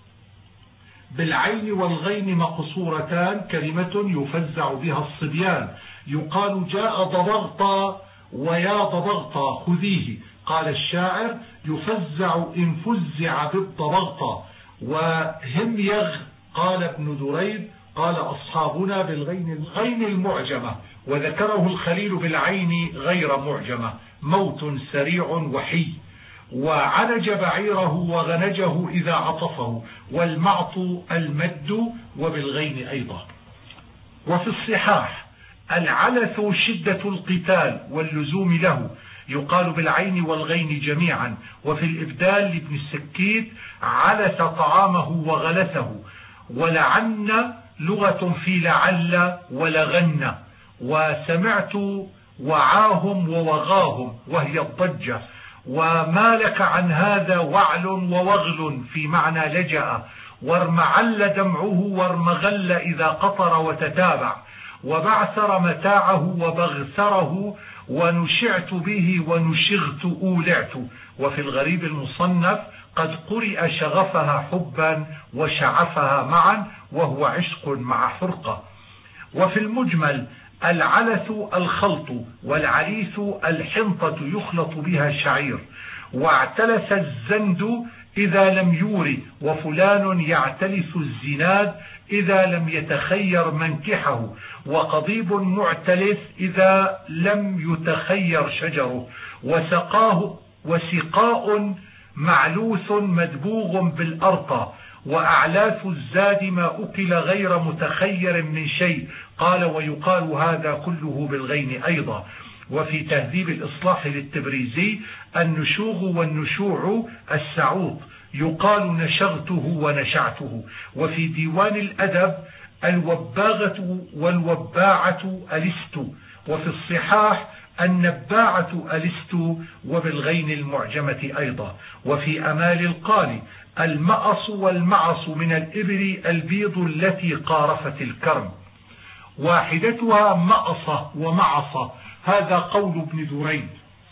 بالعين والغين مقصورتان كلمة يفزع بها الصبيان، يقال جاء ضبغطة ويا ضبغطة خذيه. قال الشاعر يفزع إن فزع بالضبغطة. وهميغ قال ابن دريد قال أصحابنا بالغين الغين المعجمة، وذكره الخليل بالعين غير معجمة، موت سريع وحي. وعنج بعيره وغنجه إذا عطفه، والمعط المد وبالغين أيضا. وفي الصحاح العلث شدة القتال واللزوم له، يقال بالعين والغين جميعا. وفي الإبدال لابن السكيت علث طعامه وغلثه. ولعن لغة في لعل ولغن. وسمعت وعاهم ووغاهم وهي الضجة. وما لك عن هذا وعل ووغل في معنى لجأ. وارمعل دمعه وارمغل إذا قطر وتتابع. وبعثر متاعه وبغثره. ونشعت به ونشغت أولعت. وفي الغريب المصنف قد قرئ شغفها حبا وشعفها معا، وهو عشق مع حرقة. وفي المجمل العلث الخلط، والعليث الحنطة يخلط بها شعير. واعتلث الزند إذا لم يوري، وفلان يعتلث الزناد إذا لم يتخير منكحه. وقضيب معتلث إذا لم يتخير شجره. وسقاه وسقاء معلوث مدبوغ بالأرطى. وأعلاف الزاد ما أكل غير متخير من شيء. قال ويقال هذا كله بالغين أيضا. وفي تهذيب الإصلاح للتبريزي النشوغ والنشوع السعوط، يقال نشغته ونشعته. وفي ديوان الأدب الوباغة والوباعة ألست. وفي الصحاح النباعة ألست، وبالغين المعجمة أيضا. وفي أمال القالي المأص والمعص من الإبل البيض التي قارفت الكرم، واحدتها مأصة ومعصة، هذا قول ابن دريد.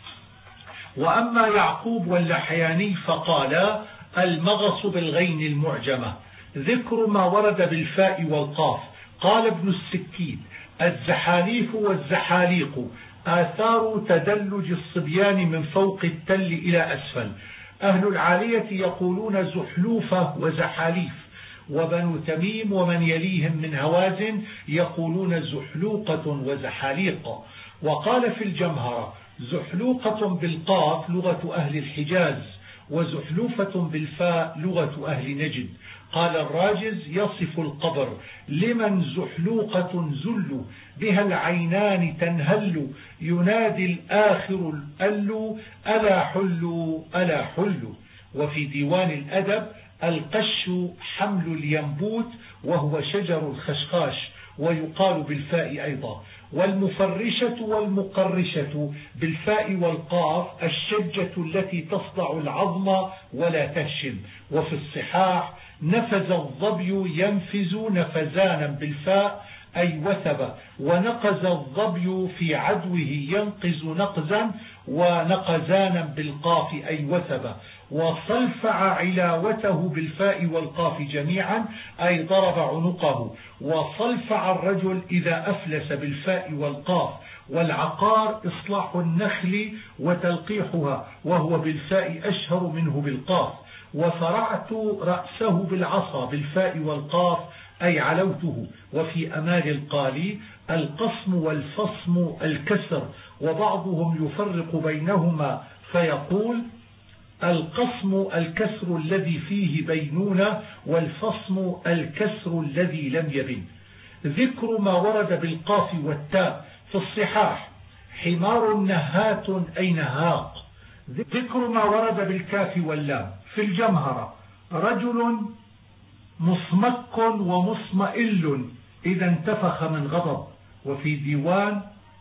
وأما يعقوب واللحياني فقالا المغص بالغين المعجمة. ذكر ما ورد بالفاء والقاف. قال ابن السكين الزحاليف والزحاليق آثار تدلج الصبيان من فوق التل إلى أسفل. أهل العالية يقولون زحلوفة وزحاليف، وبنو تميم ومن يليهم من هوازن يقولون زحلوقة وزحاليق. وقال في الجمهرة زحلوقة بالقاف لغة أهل الحجاز، وزحلوفة بالفاء لغة أهل نجد. قال الراجز يصف القبر لمن زحلوقة زل بها العينان تنهل ينادي الآخر الأل ألا حل ألا حل. وفي ديوان الأدب القش حمل الينبوت وهو شجر الخشخاش ويقال بالفاء أيضا. والمفرشة والمقرشة بالفاء والقاف الشجة التي تصدع العظم ولا تهشم. وفي الصحاح نفذ الظبي ينفذ نفزانا بالفاء أي وثب، ونقز الظبي في عدوه ينقز نقزا ونقزانا بالقاف أي وثب. وصلفع علاوته بالفاء والقاف جميعا أي ضرب عنقه. وصلفع الرجل إذا أفلس بالفاء والقاف. والعقار إصلاح النخل وتلقيحها وهو بالفاء أشهر منه بالقاف. وفرعت رأسه بالعصا بالفاء والقاف أي علوته. وفي أمال القالي القصم والفصم الكسر، وبعضهم يفرق بينهما فيقول القصم الكسر الذي فيه بينونة والفصم الكسر الذي لم يبن. ذكر ما ورد بالقاف والتاء في الصحاح حمار نهات أي نهاق. ذكر ما ورد بالكاف واللام في الجمهرة رجل مصمك ومصمئل إذا انتفخ من غضب. وفي ديوان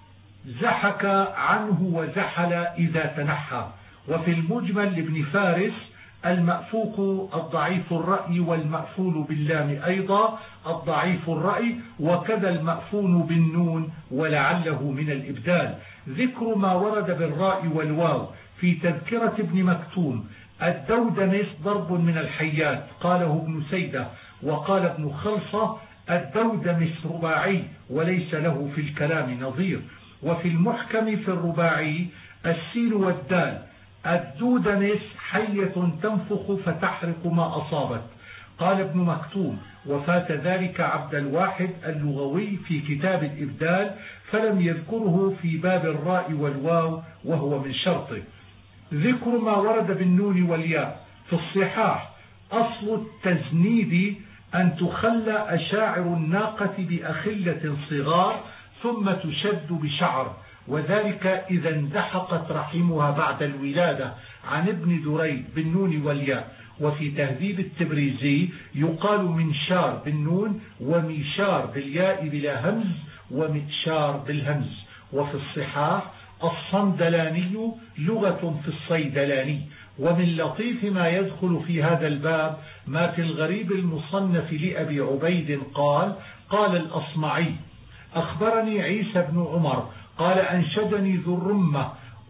زحك عنه وزحل إذا تنحى. وفي المجمل لابن فارس المأفوق الضعيف الرأي والمأفول باللام أيضا الضعيف الرأي، وكذا المأفول بالنون ولعله من الإبدال. ذكر ما ورد بالراء والواو في تذكرة ابن مكتوم الدودنس ضرب من الحيات قاله ابن سيدة. وقال ابن خلصة الدودمس رباعي وليس له في الكلام نظير. وفي المحكم في الرباعي السين والدال الدودنس حية تنفخ فتحرق ما أصابت قال ابن مكتوم. وفات ذلك عبد الواحد اللغوي في كتاب الإبدال فلم يذكره في باب الراء والواو وهو من شرطه. ذكر ما ورد بالنون والياء في الصحاح أصل التزنيد أن تخلى أشاعر الناقة بأخلة صغار ثم تشد بشعر، وذلك إذا اندحقت رحمها بعد الولادة عن ابن دريد بالنون والياء. وفي تهذيب التبريزي يقال منشار بالنون وميشار بالياء بلا همز ومتشار بالهمز. وفي الصحاح الصندلاني لغة في الصيدلاني. ومن لطيف ما يدخل في هذا الباب ما في الغريب المصنف لأبي عبيد قال قال الأصمعي أخبرني عيسى بن عمر قال أنشدني ذو الرمة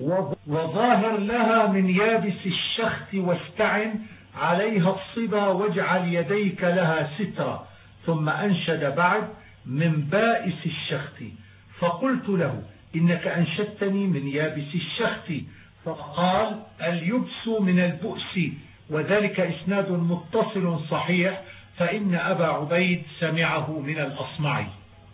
وظاهر لها من يابس الشخت واستعن عليها الصبا واجعل يديك لها سترة. ثم أنشد بعد من بائس الشخت فقلت له إنك أنشدتني من يابس الشخت فقال اليبس من البؤس، وذلك إسناد متصل صحيح فإن أبا عبيد سمعه من الأصمعي.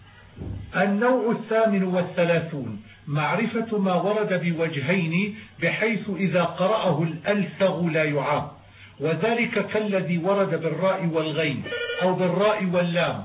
النوع الثامن والثلاثون معرفة ما ورد بوجهين بحيث إذا قرأه الألثغ لا يعاب، وذلك كالذي ورد بالراء والغين أو بالراء واللام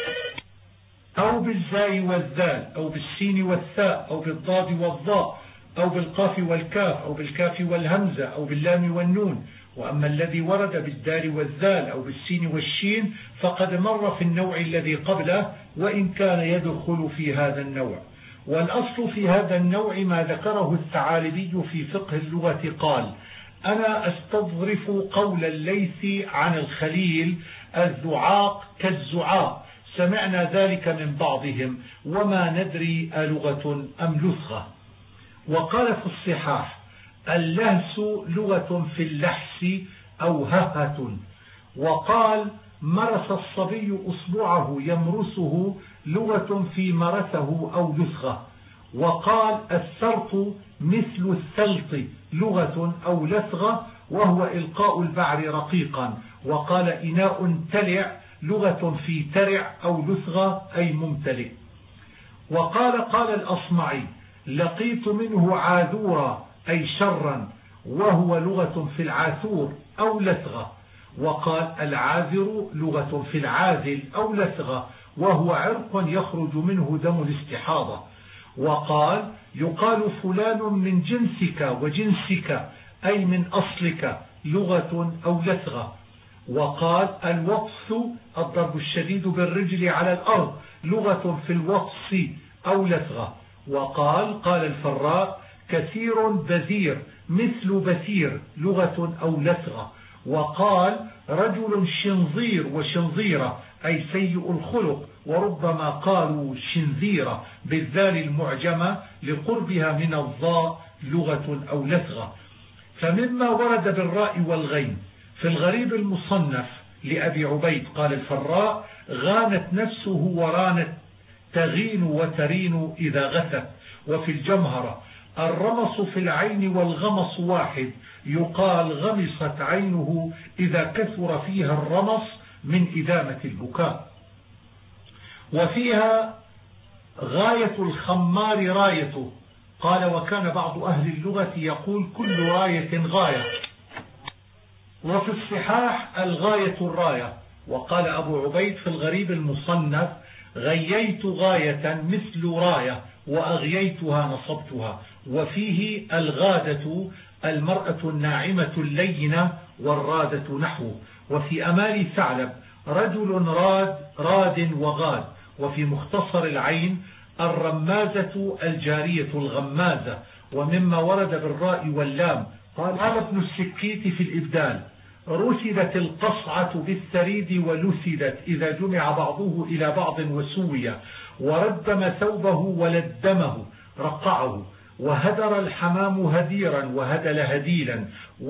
أو بالزاي والذال أو بالسين والثاء أو بالضاد والضاء أو بالقاف والكاف أو بالكاف والهمزة أو باللام والنون. وأما الذي ورد بالدال والذال أو بالسين والشين فقد مر في النوع الذي قبله وإن كان يدخل في هذا النوع. والأصل في هذا النوع ما ذكره الثعالبي في فقه اللغة قال أنا أستظرف قول الليث عن الخليل الذعاق كالزعاق سمعنا ذلك من بعضهم وما ندري ألغة أم لثغة. وقال في الصحاح اللهس لغة في اللحس أو ههة. وقال مرس الصبي أصبعه يمرسه لغة في مرسه أو لثغة. وقال الثرط مثل الثلط لغة أو لثغة وهو إلقاء البعر رقيقا. وقال إناء تلع لغة في ترع أو لثغة أي ممتلئ. وقال قال الأصمعي لقيت منه عاذورا أي شرا وهو لغة في العاثور أو لثغة. وقال العاذر لغة في العاذل أو لثغة، وهو عرق يخرج منه دم الاستحاضة. وقال يقال فلان من جنسك وجنسك أي من أصلك لغة أو لثغة. وقال الوقص الضرب الشديد بالرجل على الأرض لغة في الوقص أو لثغة. وقال قال الفراء كثير بذير مثل بثير لغة أو لثغة. وقال رجل شنظير وشنظيرة أي سيء الخلق، وربما قالوا شنذيرة بالذال المعجمة لقربها من الضاء لغة أو لثغة. فمما ورد بالراء والغين في الغريب المصنف لأبي عبيد قال الفراء غانت نفسه ورانت تغين وترين إذا غثت. وفي الجمهرة الرمص في العين والغمص واحد، يقال غمصت عينه إذا كثر فيها الرمص من إدامة البكاء. وفيها غاية الخمار رايته، قال وكان بعض أهل اللغة يقول كل راية غاية. وفي الصحاح الغاية الراية. وقال أبو عبيد في الغريب المصنف غييت غاية مثل راية وأغييتها نصبتها. وفيه الغادة المرأة الناعمة اللينة والرادة نحوه. وفي أمال ثعلب رجل راد راد وغاد. وفي مختصر العين الرمازة الجارية الغمازة. ومما ورد بالراء واللام قال ابن السكيت في الإبدال رسدت القصعة بالثريد ولسدت إذا جمع بعضه إلى بعض وسوي، وردم ثوبه ولدمه رقعه، وهدر الحمام هديرا وهدل هديلا،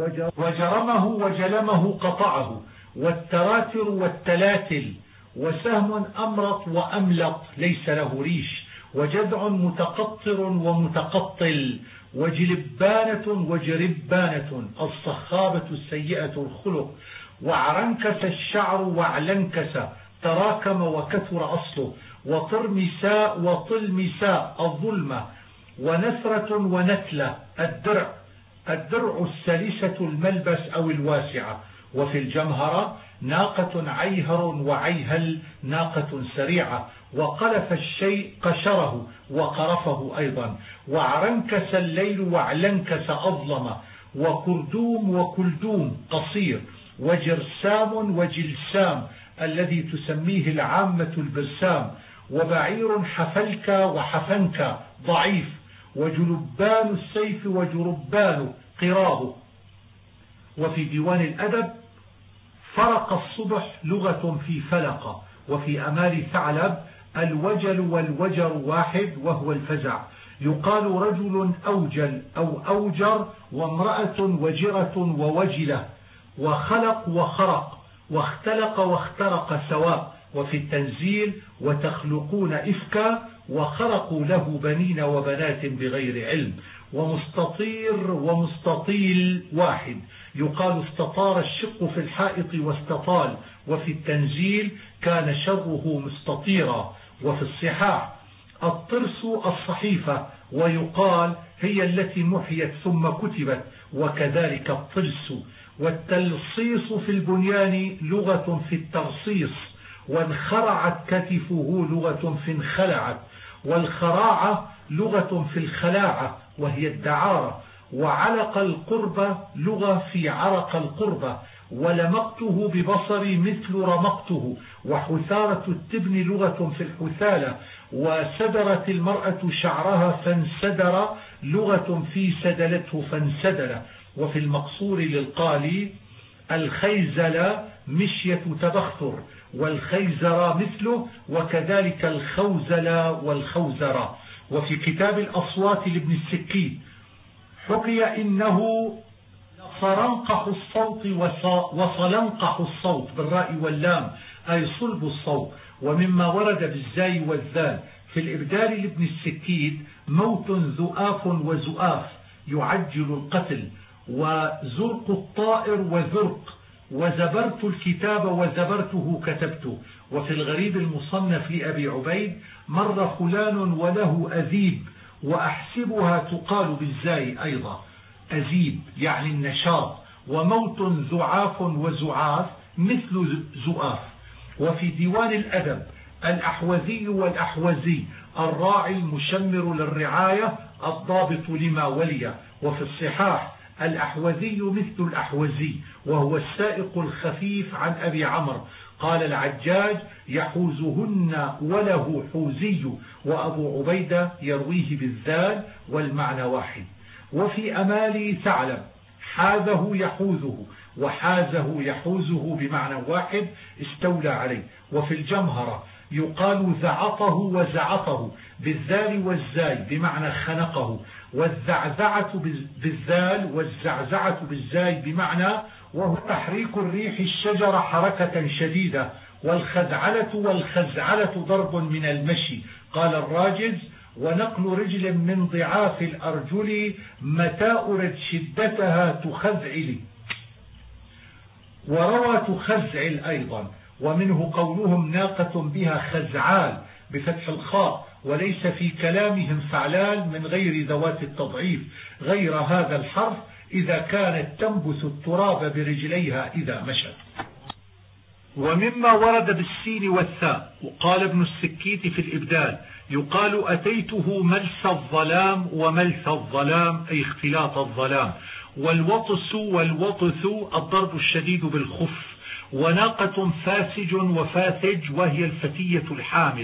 وجرمه وجلمه قطعه، والتراتر والتلاتل، وسهم أمرط وأملط ليس له ريش، وجدع متقطر ومتقطل، وجلبانة وجربانة الصخابة السيئة الخلق، وعرنكس الشعر وعلنكس تراكم وكثر أصله، وطرمساء وطلمساء الظلمة، ونثرة ونتلة الدرع الدرع السلسة الملبس أو الواسعة. وفي الجمهرة ناقة عيهر وعيهل ناقة سريعة، وقلف الشيء قشره وقرفه أيضا، وعرنكس الليل وعلنكس أظلم، وكردوم وكلدوم قصير، وجرسام وجلسام الذي تسميه العامة البرسام، وبعير حفلك وحفنك ضعيف، وجلبان السيف وجربان قرابه. وفي ديوان الأدب فرق الصبح لغة في فلق. وفي أمال ثعلب الوجل والوجر واحد وهو الفزع، يقال رجل أوجل أو أوجر، وامرأة وجرة ووجلة، وخلق وخرق، واختلق واخترق سواء. وفي التنزيل وتخلقون إفكا وخرقوا له بنين وبنات بغير علم. ومستطير ومستطيل واحد، يقال استطار الشق في الحائط واستطال. وفي التنزيل كان شره مستطيرا. وفي الصحاح الطرس الصحيفة، ويقال هي التي محيت ثم كتبت، وكذلك الطلس. والتلصيص في البنيان لغة في الترصيص، وانخرعت كتفه لغة في انخلعت، والخراعة لغة في الخلاعة وهي الدعارة، وعلق القربة لغة في عرق القربة، ولمقته ببصري مثل رمقته، وحثارة التبن لغة في الحثالة، وسدرت المرأة شعرها فانسدر لغة في سدلته فانسدل. وفي المقصور للقالي الخيزلة مشية تبختر، والخيزرة مثله، وكذلك الخوزلة والخوزرة. وفي كتاب الأصوات لابن السكين حكي إنه صرنقح الصوت وصلنقح الصوت بالراء واللام أي صلب الصوت. ومما ورد بالزاي والذال في الإبدال لابن السكين موت ذؤاف وزؤاف يعجل القتل، وزرق الطائر وزرق، وزبرت الكتاب وزبرته كتبته. وفي الغريب المصنف لأبي عبيد مر فلان وله أذيب، وأحسبها تقال بالزاي أيضا أزيب يعني النشاط، وموت زعاف وزعاف مثل زؤاف. وفي ديوان الأدب الأحوذي والأحوزي الراعي المشمر للرعاية الضابط لما ولي. وفي الصحاح الأحوذي مثل الأحوزي وهو السائق الخفيف عن أبي عمرو. قال العجاج يحوزهن وله حوزي، وأبو عبيدة يرويه بالذال والمعنى واحد. وفي أمالي ثعلب حاذه يحوزه وحازه يحوزه بمعنى واحد استولى عليه. وفي الجمهرة يقال زعطه وزعطه بالذال والزاي بمعنى خنقه، والزعزعة بالذال والزعزعة بالزاي بمعنى وهو تحريك الريح الشجر حركة شديدة، والخزعلة والخزعلة ضرب من المشي. قال الراجز ونقل رجل من ضعاف الأرجل متى أرد شدتها تخزعل، وروى تخزعل أيضا. ومنه قولهم ناقة بها خزعال بفتح الخاء، وليس في كلامهم فعلال من غير ذوات التضعيف غير هذا الحرف إذا كانت تنبث التراب برجليها إذا مشت. ومما ورد بالسين والثاء وقال ابن السكيت في الإبدال يقال أتيته ملس الظلام وملث الظلام أي اختلاط الظلام. والوطس والوطث الضرب الشديد بالخف. وناقة فاسج وفاثج وهي الفتية الحامل.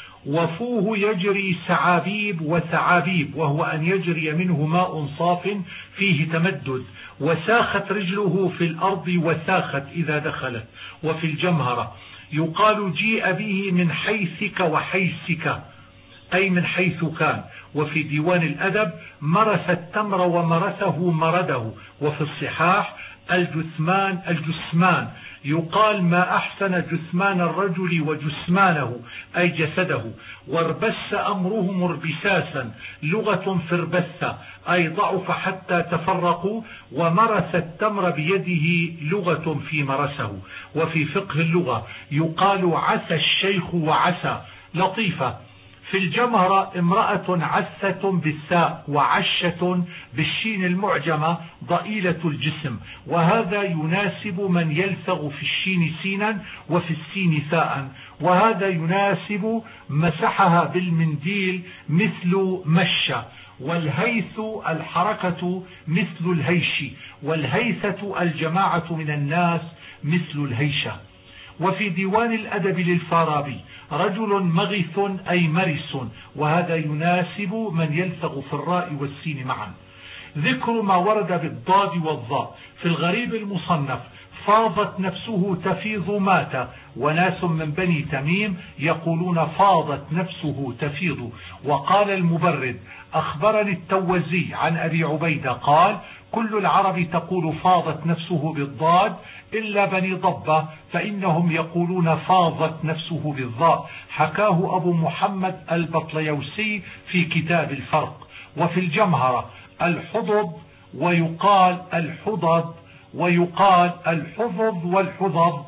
وفوه يجري سعابيب وثعابيب وهو أن يجري منه ماء صاف فيه تمدد. وساخت رجله في الأرض وساخت إذا دخلت. وفي الجمهرة يقال جيء به من حيثك وحيثك أي من حيث كان. وفي ديوان الأدب مرث التمر ومرثه مرده. وفي الصحاح الجثمان الجثمان يقال ما أحسن جثمان الرجل وجثمانه أي جسده. واربس أمرهم اربساسا لغة فربثة أي ضعف حتى تفرقوا. ومرث التمر بيده لغة في مرسه. وفي فقه اللغة يقال عسى الشيخ وعسى لطيفة. في الجمهرة امرأة عثة بالثاء وعشة بالشين المعجمة ضئيلة الجسم، وهذا يناسب من يلثغ في الشين سينا وفي السين ثاء. وهذا يناسب مسحها بالمنديل مثل مشة. والهيث الحركة مثل الهيش. والهيثة الجماعة من الناس مثل الهيشة. وفي ديوان الأدب للفارابي رجل مغث أي مرس، وهذا يناسب من يلثغ في الراء والسين معا. ذكر ما ورد بالضاد والضاء. في الغريب المصنف فاضت نفسه تفيض مات، وناس من بني تميم يقولون فاضت نفسه تفيض. وقال المبرد أخبرني التوزي عن أبي عبيدة قال كل العرب تقول فاضت نفسه بالضاد إلا بني ضبة فإنهم يقولون فاضت نفسه بالضاء. حكاه أبو محمد البطليوسي في كتاب الفرق. وفي الجمهرة الحضض ويقال الحضض ويقال الحضض والحضض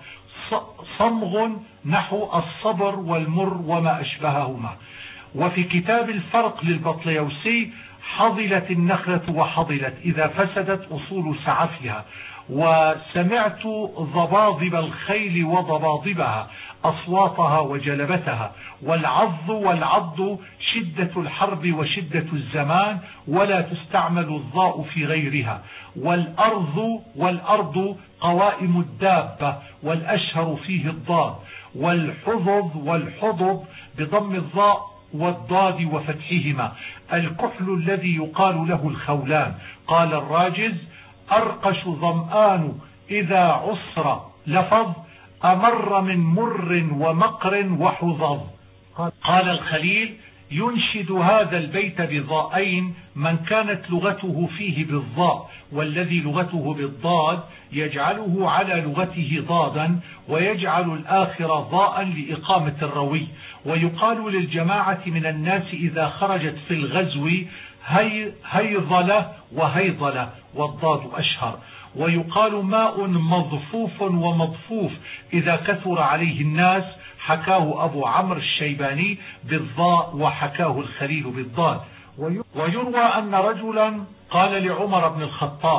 صمغ نحو الصبر والمر وما أشبههما. وفي كتاب الفرق للبطليوسي حضلت النخلة وحضلت إذا فسدت أصول سعفها. وسمعت ضباضب الخيل وضباضبها أصواتها وجلبتها. والعض والعض شدة الحرب وشدة الزمان ولا تستعمل الضاء في غيرها. والأرض والأرض قوائم الدابة والأشهر فيه الضاد. والحضض والحضض بضم الضاء والضاد وفتحهما. الكحل الذي يقال له الخولان. قال الراجز أرقش ظمآن إذا عصر لفظ أمر من مر ومقر وحظظ. قال الخليل ينشد هذا البيت بضائين من كانت لغته فيه بالضاء، والذي لغته بالضاد يجعله على لغته ضادا ويجعل الآخر ضاء لإقامة الروي. ويقال للجماعة من الناس إذا خرجت في الغزو هي هيضلة وهيضلة والضاد أشهر. ويقال ماء مضفوف ومضفوف إذا كثر عليه الناس. حكاه أبو عمرو الشيباني بالضاء وحكاه الخليل بالضاد. ويروى أن رجلا قال لعمر بن الخطاب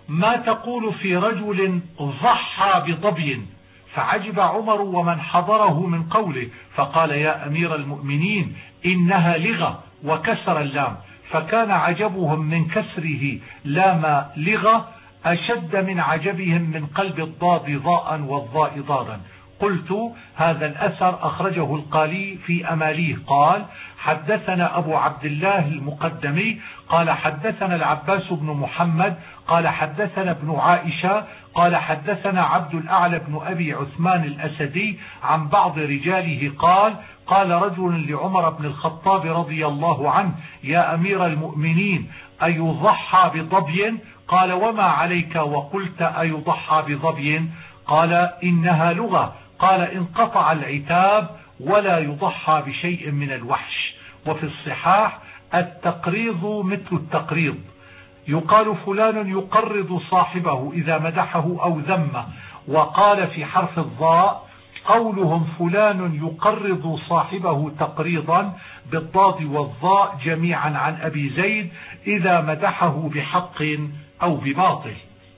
ما تقول في رجل ضحى بظبي؟ فعجب عمر ومن حضره من قوله، فقال يا أمير المؤمنين إنها لغة، وكسر اللام، فكان عجبهم من كسره لام لغة أشد من عجبهم من قلب الضاد ضاء والضاء ضادا. قلت هذا الأثر أخرجه القالي في أماليه قال حدثنا أبو عبد الله المقدمي قال حدثنا العباس بن محمد قال حدثنا ابن عائشة قال حدثنا عبد الأعلى بن أبي عثمان الأسدي عن بعض رجاله قال قال رجل لعمر بن الخطاب رضي الله عنه يا أمير المؤمنين أيضحى بظبي؟ قال وما عليك وقلت أيضحى بظبي؟ قال إنها لغة. قال انقطع العتاب ولا يضحى بشيء من الوحش. وفي الصحاح التقريض مثل التقريض، يقال فلان يقرض صاحبه إذا مدحه أو ذمه. وقال في حرف الضاء قولهم فلان يقرض صاحبه تقريضا بالضاد والضاء جميعا عن أبي زيد إذا مدحه بحق أو بباطل.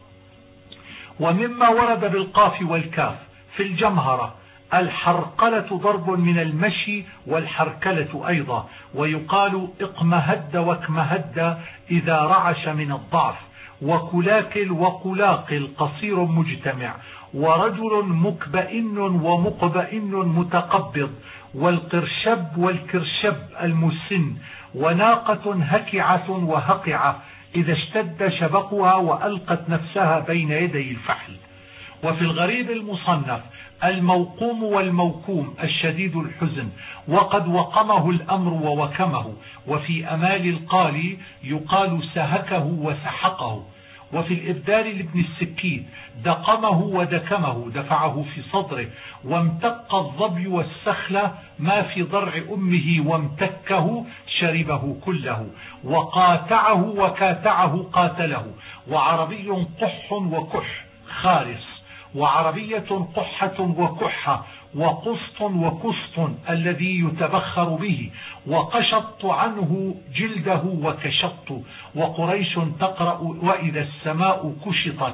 ومما ورد بالقاف والكاف في الجمهرة الحرقلة ضرب من المشي والحركلة أيضا، ويقال اقمهد واكمهد إذا رعش من الضعف، وكلاكل وقلاقل قصير مجتمع، ورجل مكبئن ومقبئن متقبض، والقرشب والكرشب المسن، وناقة هكعة وهقعة إذا اشتد شبقها وألقت نفسها بين يدي الفحل. وفي الغريب المصنف الموقوم والموكوم الشديد الحزن وقد وقمه الأمر ووكمه. وفي أمال القالي يقال سهكه وسحقه. وفي الإبدال لابن السكين دقمه ودكمه دفعه في صدره. وامتق الظبي والسخلة ما في ضرع أمه وامتكه شربه كله. وقاتعه وكاتعه قاتله. وعربي قح وكح خالص، وعربية قحة وكحة، وقسط وكسط الذي يتبخر به، وقشط عنه جلده وكشط. وقريش تقرأ وإذا السماء كشطت،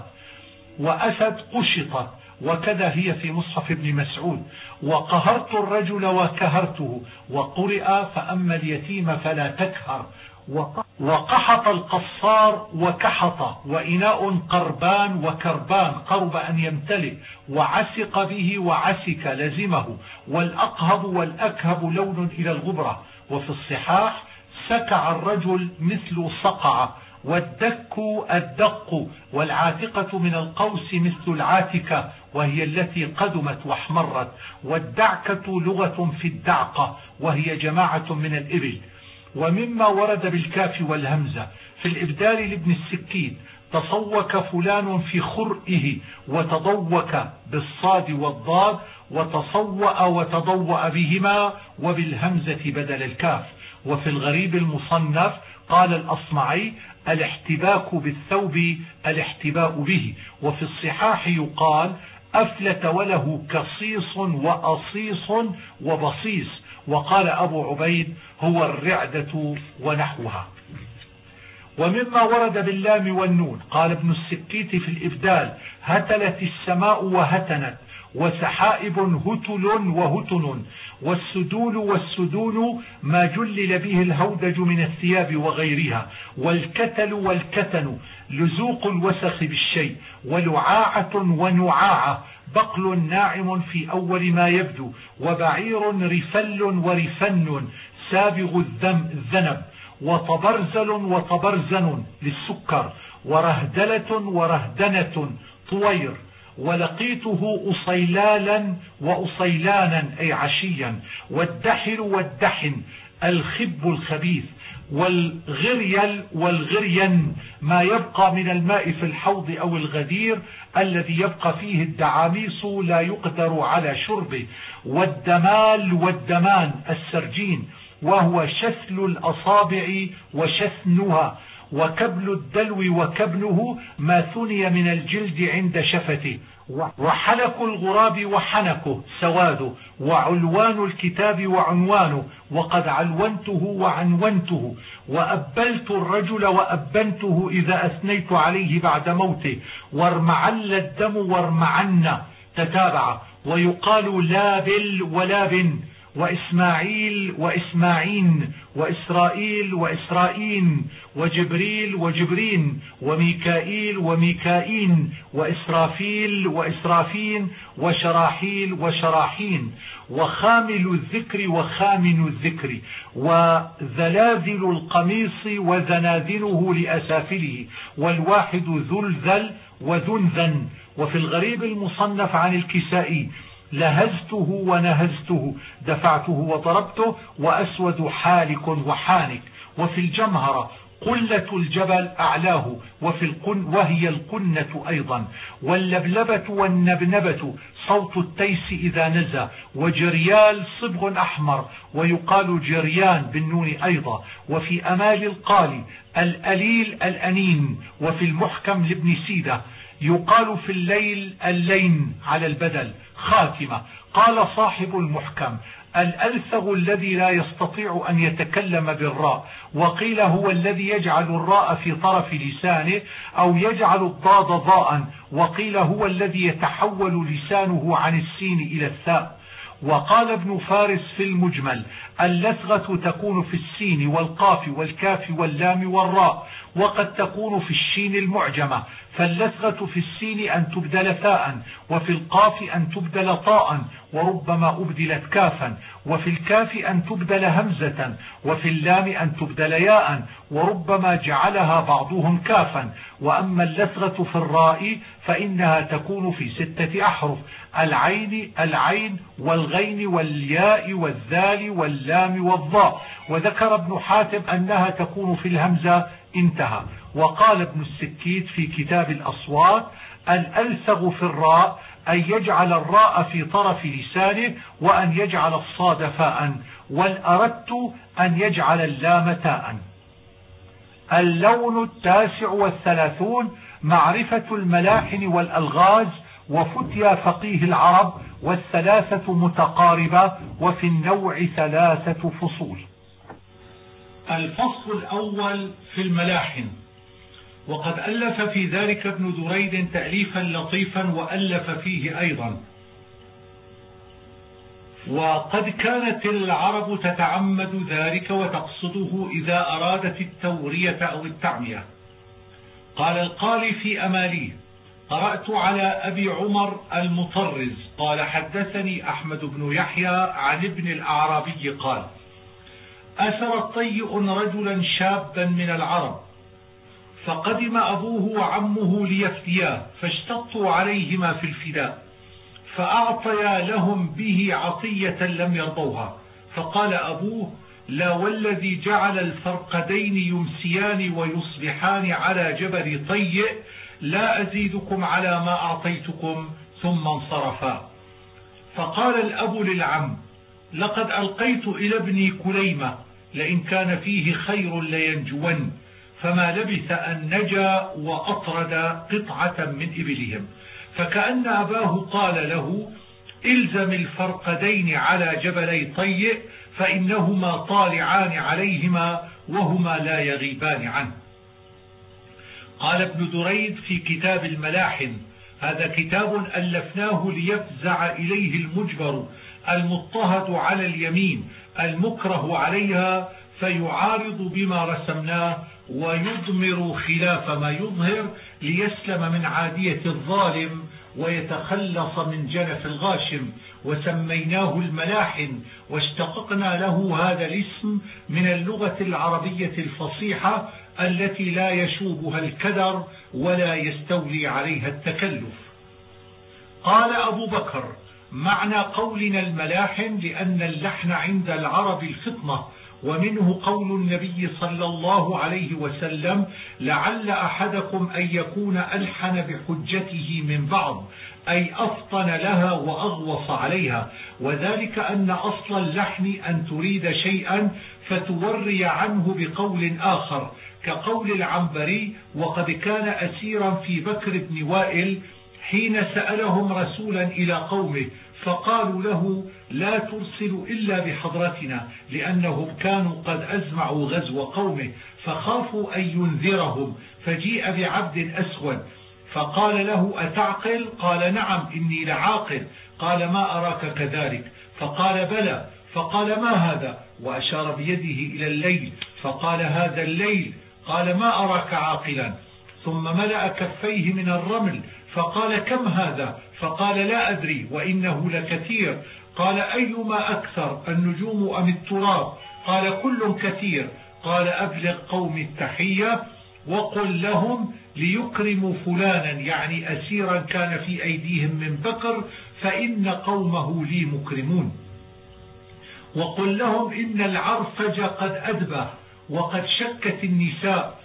وأسد قشطت، وكذا هي في مصحف ابن مسعود. وقهرت الرجل وكهرته، وقرئ فأما اليتيم فلا تكهر. وقحط القصار وكحط، وإناء قربان وكربان قرب أن يمتلئ، وعسق به وعسك لزمه. والأقهب والأكهب لون إلى الغبرة. وفي الصحاح سكع الرجل مثل صقع. والدك الدق. والعاتقة من القوس مثل العاتكة وهي التي قدمت واحمرت. والدعكة لغة في الدعقة وهي جماعة من الإبل. ومما ورد بالكاف والهمزة في الإبدال لابن السكين تصوك فلان في خرئه، وتضوك بالصاد والضاد، وتصوأ وتضوأ بهما وبالهمزة بدل الكاف. وفي الغريب المصنف قال الأصمعي الاحتباك بالثوب الاحتباء به. وفي الصحاح يقال أفلت وله كصيص وأصيص وبصيص. وقال أبو عبيد هو الرعدة ونحوها. ومما ورد باللام والنون قال ابن السكيت في الإبدال هتلت السماء وهتنت، وسحائب هتل وهتن. والسدول والسدون ما جلل به الهودج من الثياب وغيرها. والكتل والكتن لزوق الوسخ بالشيء. ولعاعة ونعاعة بقل ناعم في أول ما يبدو. وبعير رفل ورفن سابغ الذنب. وطبرزل وطبرزن للسكر. ورهدلة ورهدنة طوير. ولقيته أصيلالا وأصيلانا أي عشيا. والدحل والدحن الخب الخبيث. والغريل والغرين ما يبقى من الماء في الحوض أو الغدير الذي يبقى فيه الدعاميص لا يقدر على شربه. والدمال والدمان السرجين وهو شثل الأصابع وشثنها. وكبل الدلو وكبله ما ثني من الجلد عند شفته. وحلك الغراب وحنكه سواده، وعلوان الكتاب وعنوانه، وقد علونته وعنونته، وأبلت الرجل وأبنته إذا أثنيت عليه بعد موته، وارمعل الدم وارمعن تتابع. ويقال لابل ولابن، وإسماعيل وإسماعين، وإسرائيل وإسرائيل، وجبريل وجبرين، وميكائيل وميكائين، وإسرافيل وإسرافين، وشراحيل وشراحين، وخامل الذكر وخامن الذكر، وذلاذل القميص وزناذله لأسافله، والواحد ذلذل وذنذن. وفي الغريب المصنف عن الكسائي لهزته ونهزته، دفعته وضربته، وأسود حالك وحانك. وفي الجمهرة قلة الجبل أعلاه، وفي القن وهي القنة أيضا. واللبلبة والنبنبة صوت التيس إذا نزى. وجريال صبغ أحمر، ويقال جريان بالنون أيضا. وفي أمال القالي الأليل الأنين. وفي المحكم لابن سيدة يقال في الليل اللين على البدل. خاتمة. قال صاحب المحكم الألثغ الذي لا يستطيع أن يتكلم بالراء، وقيل هو الذي يجعل الراء في طرف لسانه أو يجعل الضاد ضاء، وقيل هو الذي يتحول لسانه عن السين إلى الثاء. وقال ابن فارس في المجمل اللثغة تكون في السين والقاف والكاف واللام والراء، وقد تكون في الشين المعجمة، فاللثغة في السين أن تبدل ثاء، وفي القاف أن تبدل طاء وربما أبدلت كافا، وفي الكاف أن تبدل همزة، وفي اللام أن تبدل ياء وربما جعلها بعضهم كافا. وأما اللثغة في الراء فإنها تكون في ستة أحرف: العين العين والغين والياء والذال واللام والضاء. وذكر ابن حاتم أنها تكون في الهمزة. انتهى. وقال ابن السكيت في كتاب الأصوات الألثغ في الراء أن يجعل الراء في طرف لسانه، وأن يجعل الصاد فاء، والأردت أن يجعل اللام تاء. اللون التاسع والثلاثون معرفة الملاحن والألغاز، وفتيا فقيه العرب، والثلاثة متقاربة، وفي النوع ثلاثة فصول. الفصل الأول في الملاحن. وقد ألف في ذلك ابن دريد تأليفا لطيفا وألف فيه أيضا. وقد كانت العرب تتعمد ذلك وتقصده إذا أرادت التورية أو التعمية. قال القالي في أماليه: قرأت على أبي عمر المطرز قال حدثني أحمد بن يحيى عن ابن الأعرابي قال: أسر طيء رجلا شابا من العرب، فقدم أبوه وعمه ليفتياه، فاشتطوا عليهما في الفداء، فأعطيا لهم به عطية لم يرضوها. فقال أبوه: لا والذي جعل الفرقدين يمسيان ويصبحان على جبل طيء لا أزيدكم على ما أعطيتكم. ثم انصرفا. فقال الأب للعم: لقد ألقيت إلى ابني كليمة، لئن كان فيه خير لينجون. فما لبث أن نجا وأطرد قطعة من إبلهم. فكأن أباه قال له: إلزم الفرقدين على جبلي طيء، فإنهما طالعان عليهما وهما لا يغيبان عنه. قال ابن دريد في كتاب الملاحن: هذا كتاب ألفناه ليفزع إليه المجبر المضطهد على اليمين المكره عليها، فيعارض بما رسمناه ويضمر خلاف ما يظهر، ليسلم من عادية الظالم ويتخلص من جنف الغاشم. وسميناه الملاحن، واشتققنا له هذا الاسم من اللغة العربية الفصيحة التي لا يشوبها الكدر ولا يستولي عليها التكلف. قال أبو بكر: معنى قولنا الملاحن لأن اللحن عند العرب الفطنة، ومنه قول النبي صلى الله عليه وسلم: لعل أحدكم أن يكون ألحن بحجته من بعض، أي أفطن لها وأغوص عليها. وذلك أن أصل اللحن أن تريد شيئا فتوري عنه بقول آخر، كقول العنبري: وقد كان أسيرا في بكر بن وائل حين سألهم رسولا إلى قومه فقالوا له لا ترسلوا إلا بحضرتنا، لأنهم كانوا قد أزمعوا غزو قومه فخافوا أن ينذرهم، فجيء بعبد أسود فقال له أتعقل؟ قال نعم إني لعاقل. قال ما أراك كذلك؟ فقال بلى. فقال ما هذا؟ وأشار بيده إلى الليل فقال هذا الليل. قال ما أراك عاقلا. ثم ملأ كفيه من الرمل فقال كم هذا؟ فقال لا أدري وإنه لكثير. قال أيما أكثر النجوم أم التراب؟ قال كل كثير. قال أبلغ قوم التحية وقل لهم ليكرموا فلانا، يعني أسيرا كان في أيديهم من بكر، فإن قومه لي مكرمون. وقل لهم إن العرفج قد أدبه وقد شكت النساء،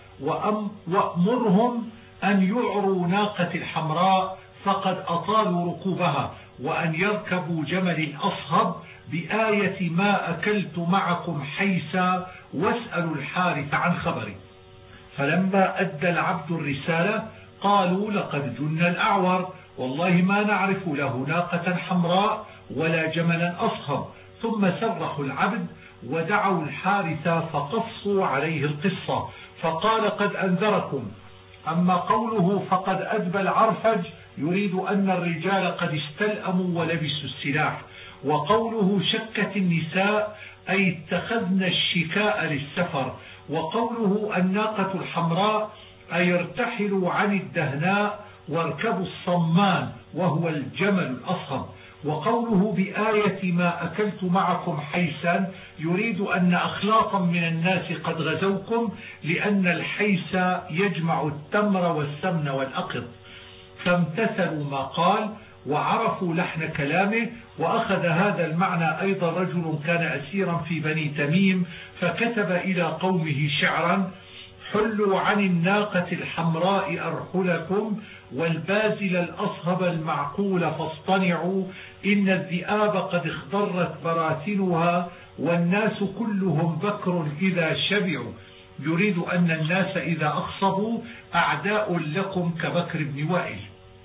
وأمرهم أن يعروا ناقة الحمراء فقد أطالوا ركوبها، وأن يركبوا جمل الأصهب بآية ما أكلت معكم حيسا، واسألوا الحارث عن خبري. فلما أدى العبد الرسالة قالوا لقد جن الأعور، والله ما نعرف له ناقة حمراء ولا جملا أصهب. ثم سرحوا العبد ودعوا الحارث فقصوا عليه القصة، فقال قد أنذركم. أما قوله فقد أدبى العرفج يريد أن الرجال قد استلأموا ولبسوا السلاح، وقوله شكت النساء أي اتخذن الشكاء للسفر، وقوله الناقة الحمراء أي ارتحلوا عن الدهناء واركبوا الصمان وهو الجمل الأصهب. وقوله بآية ما أكلت معكم حيسا يريد أن أخلاقا من الناس قد غزوكم، لأن الحيس يجمع التمر والسمن والأقط. فامتثلوا ما قال وعرفوا لحن كلامه. وأخذ هذا المعنى أيضا رجل كان أسيرا في بني تميم فكتب إلى قومه شعرا: حلوا عن الناقة الحمراء أرحلكم، والبازل الأصهب المعقول فاصطنعوا، إن الذئاب قد اخضرت براثنها، والناس كلهم بكر إذا شبعوا. يريد أن الناس إذا أخصبوا أعداء لكم كبكر بن وائل.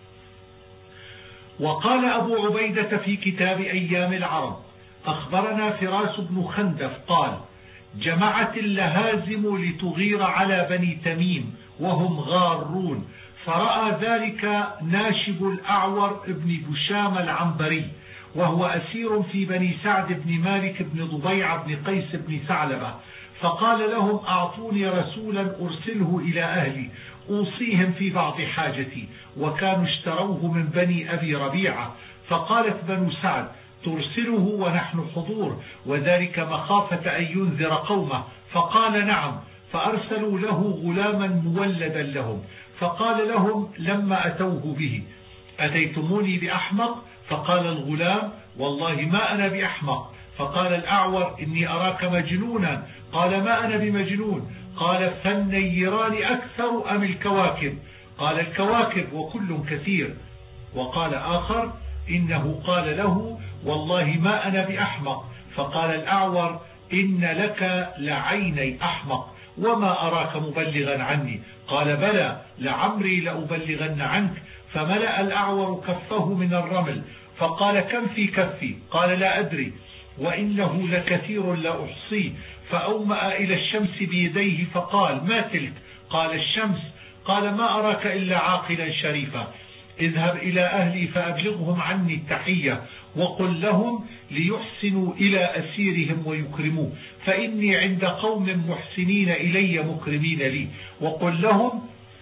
وقال أبو عبيدة في كتاب أيام العرب: أخبرنا فراس بن خندف قال: جمعت اللهازم لتغير على بني تميم وهم غارون، فرأى ذلك ناشب الأعور ابن بشام العنبري، وهو أسير في بني سعد بن مالك بن ضبيع بن قيس بن ثعلبة، فقال لهم: أعطوني رسولا أرسله إلى أهلي أوصيهم في بعض حاجتي. وكانوا اشتروه من بني أبي ربيعة. فقالت بنو سعد: ترسله ونحن حضور، وذلك مخافة أن ينذر قومه. فقال: نعم. فأرسلوا له غلاما مولدا لهم، فقال لهم لما أتوه به: أتيتموني بأحمق؟ فقال الغلام: والله ما أنا بأحمق. فقال الأعور: إني أراك مجنونا. قال: ما أنا بمجنون. قال: فالنيران أكثر أم الكواكب؟ قال: الكواكب وكل كثير. وقال آخر: إنه قال له: والله ما أنا بأحمق. فقال الأعور: إن لك لعيني أحمق، وما أراك مبلغا عني. قال: بلى لعمري لأبلغن عنك. فملأ الأعور كفه من الرمل، فقال: كم في كفي؟ قال: لا أدري، وإنه لكثير لا أحصيه. فأومأ إلى الشمس بيديه فقال: ما تلك؟ قال: الشمس. قال: ما أراك إلا عاقلا شريفا. اذهب إلى أهلي فأبلغهم عني التحية، وقل لهم ليحسنوا إلى أسيرهم ويكرموه، فإني عند قوم محسنين إلي مكرمين لي. وقل لهم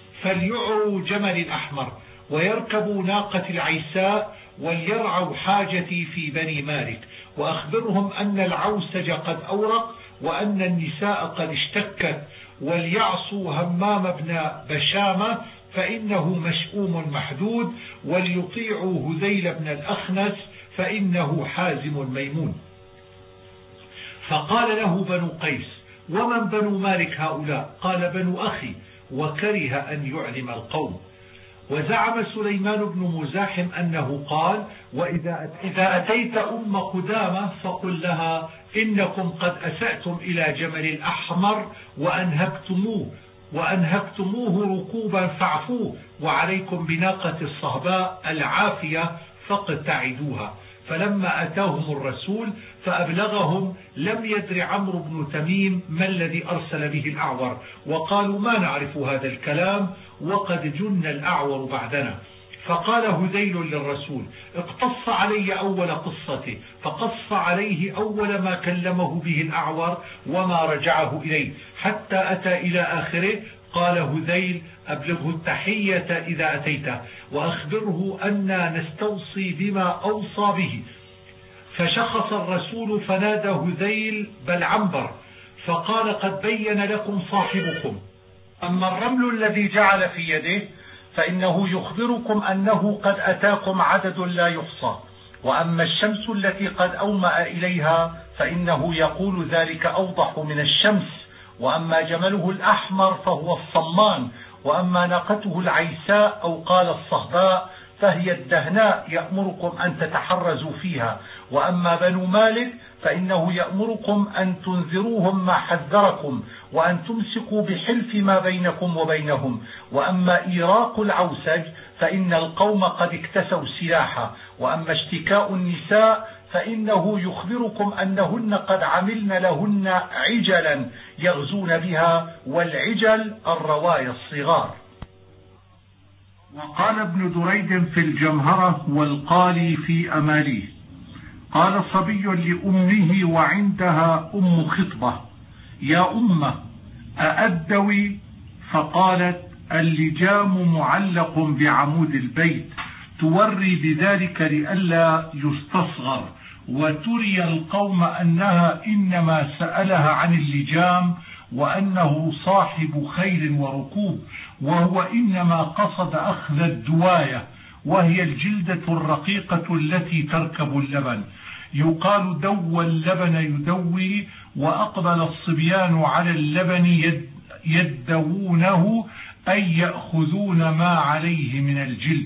فليعروا جمل الأحمر ويركبوا ناقة العيساء وليرعوا حاجتي في بني مالك. وأخبرهم أن العوسج قد أورق، وأن النساء قد اشتكت، وليعصوا همام بن بشامة فإنه مشؤوم محدود، وليطيعوا هذيل بن الأخنس فإنه حازم ميمون. فقال له بنو قيس: ومن بنو مالك هؤلاء؟ قال: بنو أخي. وكره أن يعلم القوم. وزعم سليمان بن مزاحم أنه قال: وإذا أتيت أم قدامة فقل لها: إنكم قد أسأتم إلى جمل الأحمر وأنهبتموه، وأنهكتموه ركوبا فاعفوه، وعليكم بناقة الصهباء العافية فاقتعدوها. فلما أتاهم الرسول فأبلغهم لم يدر عمرو بن تميم ما الذي أرسل به الأعور، وقالوا ما نعرف هذا الكلام وقد جن الأعور بعدنا. فقال هذيل للرسول اقتص علي أول قصته، فقص عليه أول ما كلمه به الأعور وما رجعه إليه حتى أتى إلى آخره. قال هذيل أبلغه التحية إذا أتيته وأخبره أننا نستوصي بما أوصى به. فشخص الرسول فنادى هذيل بل عنبر فقال قد بين لكم صاحبكم. أما الرمل الذي جعل في يده فإنه يخبركم أنه قد أتاكم عدد لا يحصى، وأما الشمس التي قد أومأ إليها فإنه يقول ذلك أوضح من الشمس، وأما جمله الأحمر فهو الصمان، وأما ناقته العيساء أو قال الصهباء فهي الدهناء يأمركم أن تتحرزوا فيها، وأما بنو مالك فإنه يأمركم أن تنذروهم ما حذركم وأن تمسكوا بحلف ما بينكم وبينهم، وأما إيراق العوسج فإن القوم قد اكتسوا سلاحا، وأما اشتكاء النساء فإنه يخبركم أنهن قد عملن لهن عجلا يغزون بها، والعجل الرواية الصغار. وقال ابن دريد في الجمهرة والقالي في أماليه قال صبي لأمه وعندها أم خطبة يا أمه أأدوي؟ فقالت اللجام معلق بعمود البيت توري بذلك لئلا يستصغر، وتري القوم أنها إنما سألها عن اللجام وأنه صاحب خيل وركوب، وهو إنما قصد أخذ الدواية وهي الجلدة الرقيقة التي تركب اللبن. يقال دوى اللبن يدوي، وأقبل الصبيان على اللبن يدوونه أي يأخذون ما عليه من الجلد.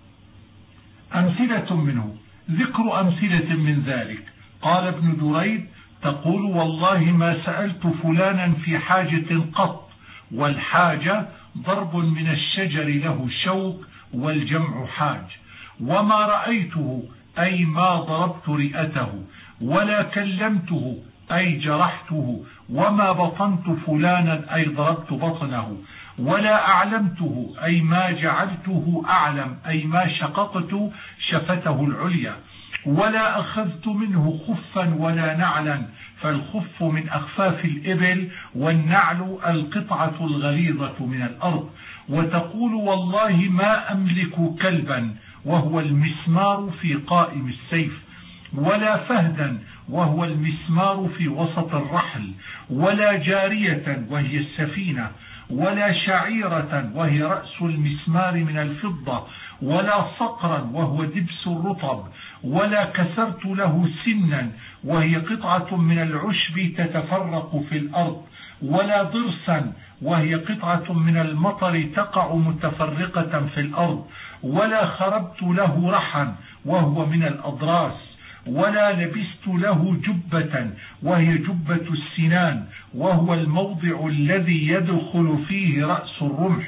أمثلة منه، ذكر أمثلة من ذلك. قال ابن دريد تقول والله ما سألت فلانا في حاجة قط، والحاجة ضرب من الشجر له شوك والجمع حاج، وما رأيته أي ما ضربت رئته، ولا كلمته أي جرحته، وما بطنت فلانا أي ضربت بطنه، ولا أعلمته أي ما جعلته أعلم أي ما شققت شفته العليا، ولا أخذت منه خفا ولا نعلا، فالخف من أخفاف الإبل والنعل القطعة الغليظة من الأرض. وتقول والله ما أملك كلبا وهو المسمار في قائم السيف، ولا فهدا وهو المسمار في وسط الرحل، ولا جارية وهي السفينة، ولا شعيرة وهي رأس المسمار من الفضة، ولا صقرا وهو دبس الرطب، ولا كسرت له سنا وهي قطعة من العشب تتفرق في الأرض، ولا ضرسا وهي قطعة من المطر تقع متفرقة في الأرض، ولا خربت له رحا وهو من الأضراس، ولا لبست له جبة وهي جبة السنان وهو الموضع الذي يدخل فيه رأس الرمح،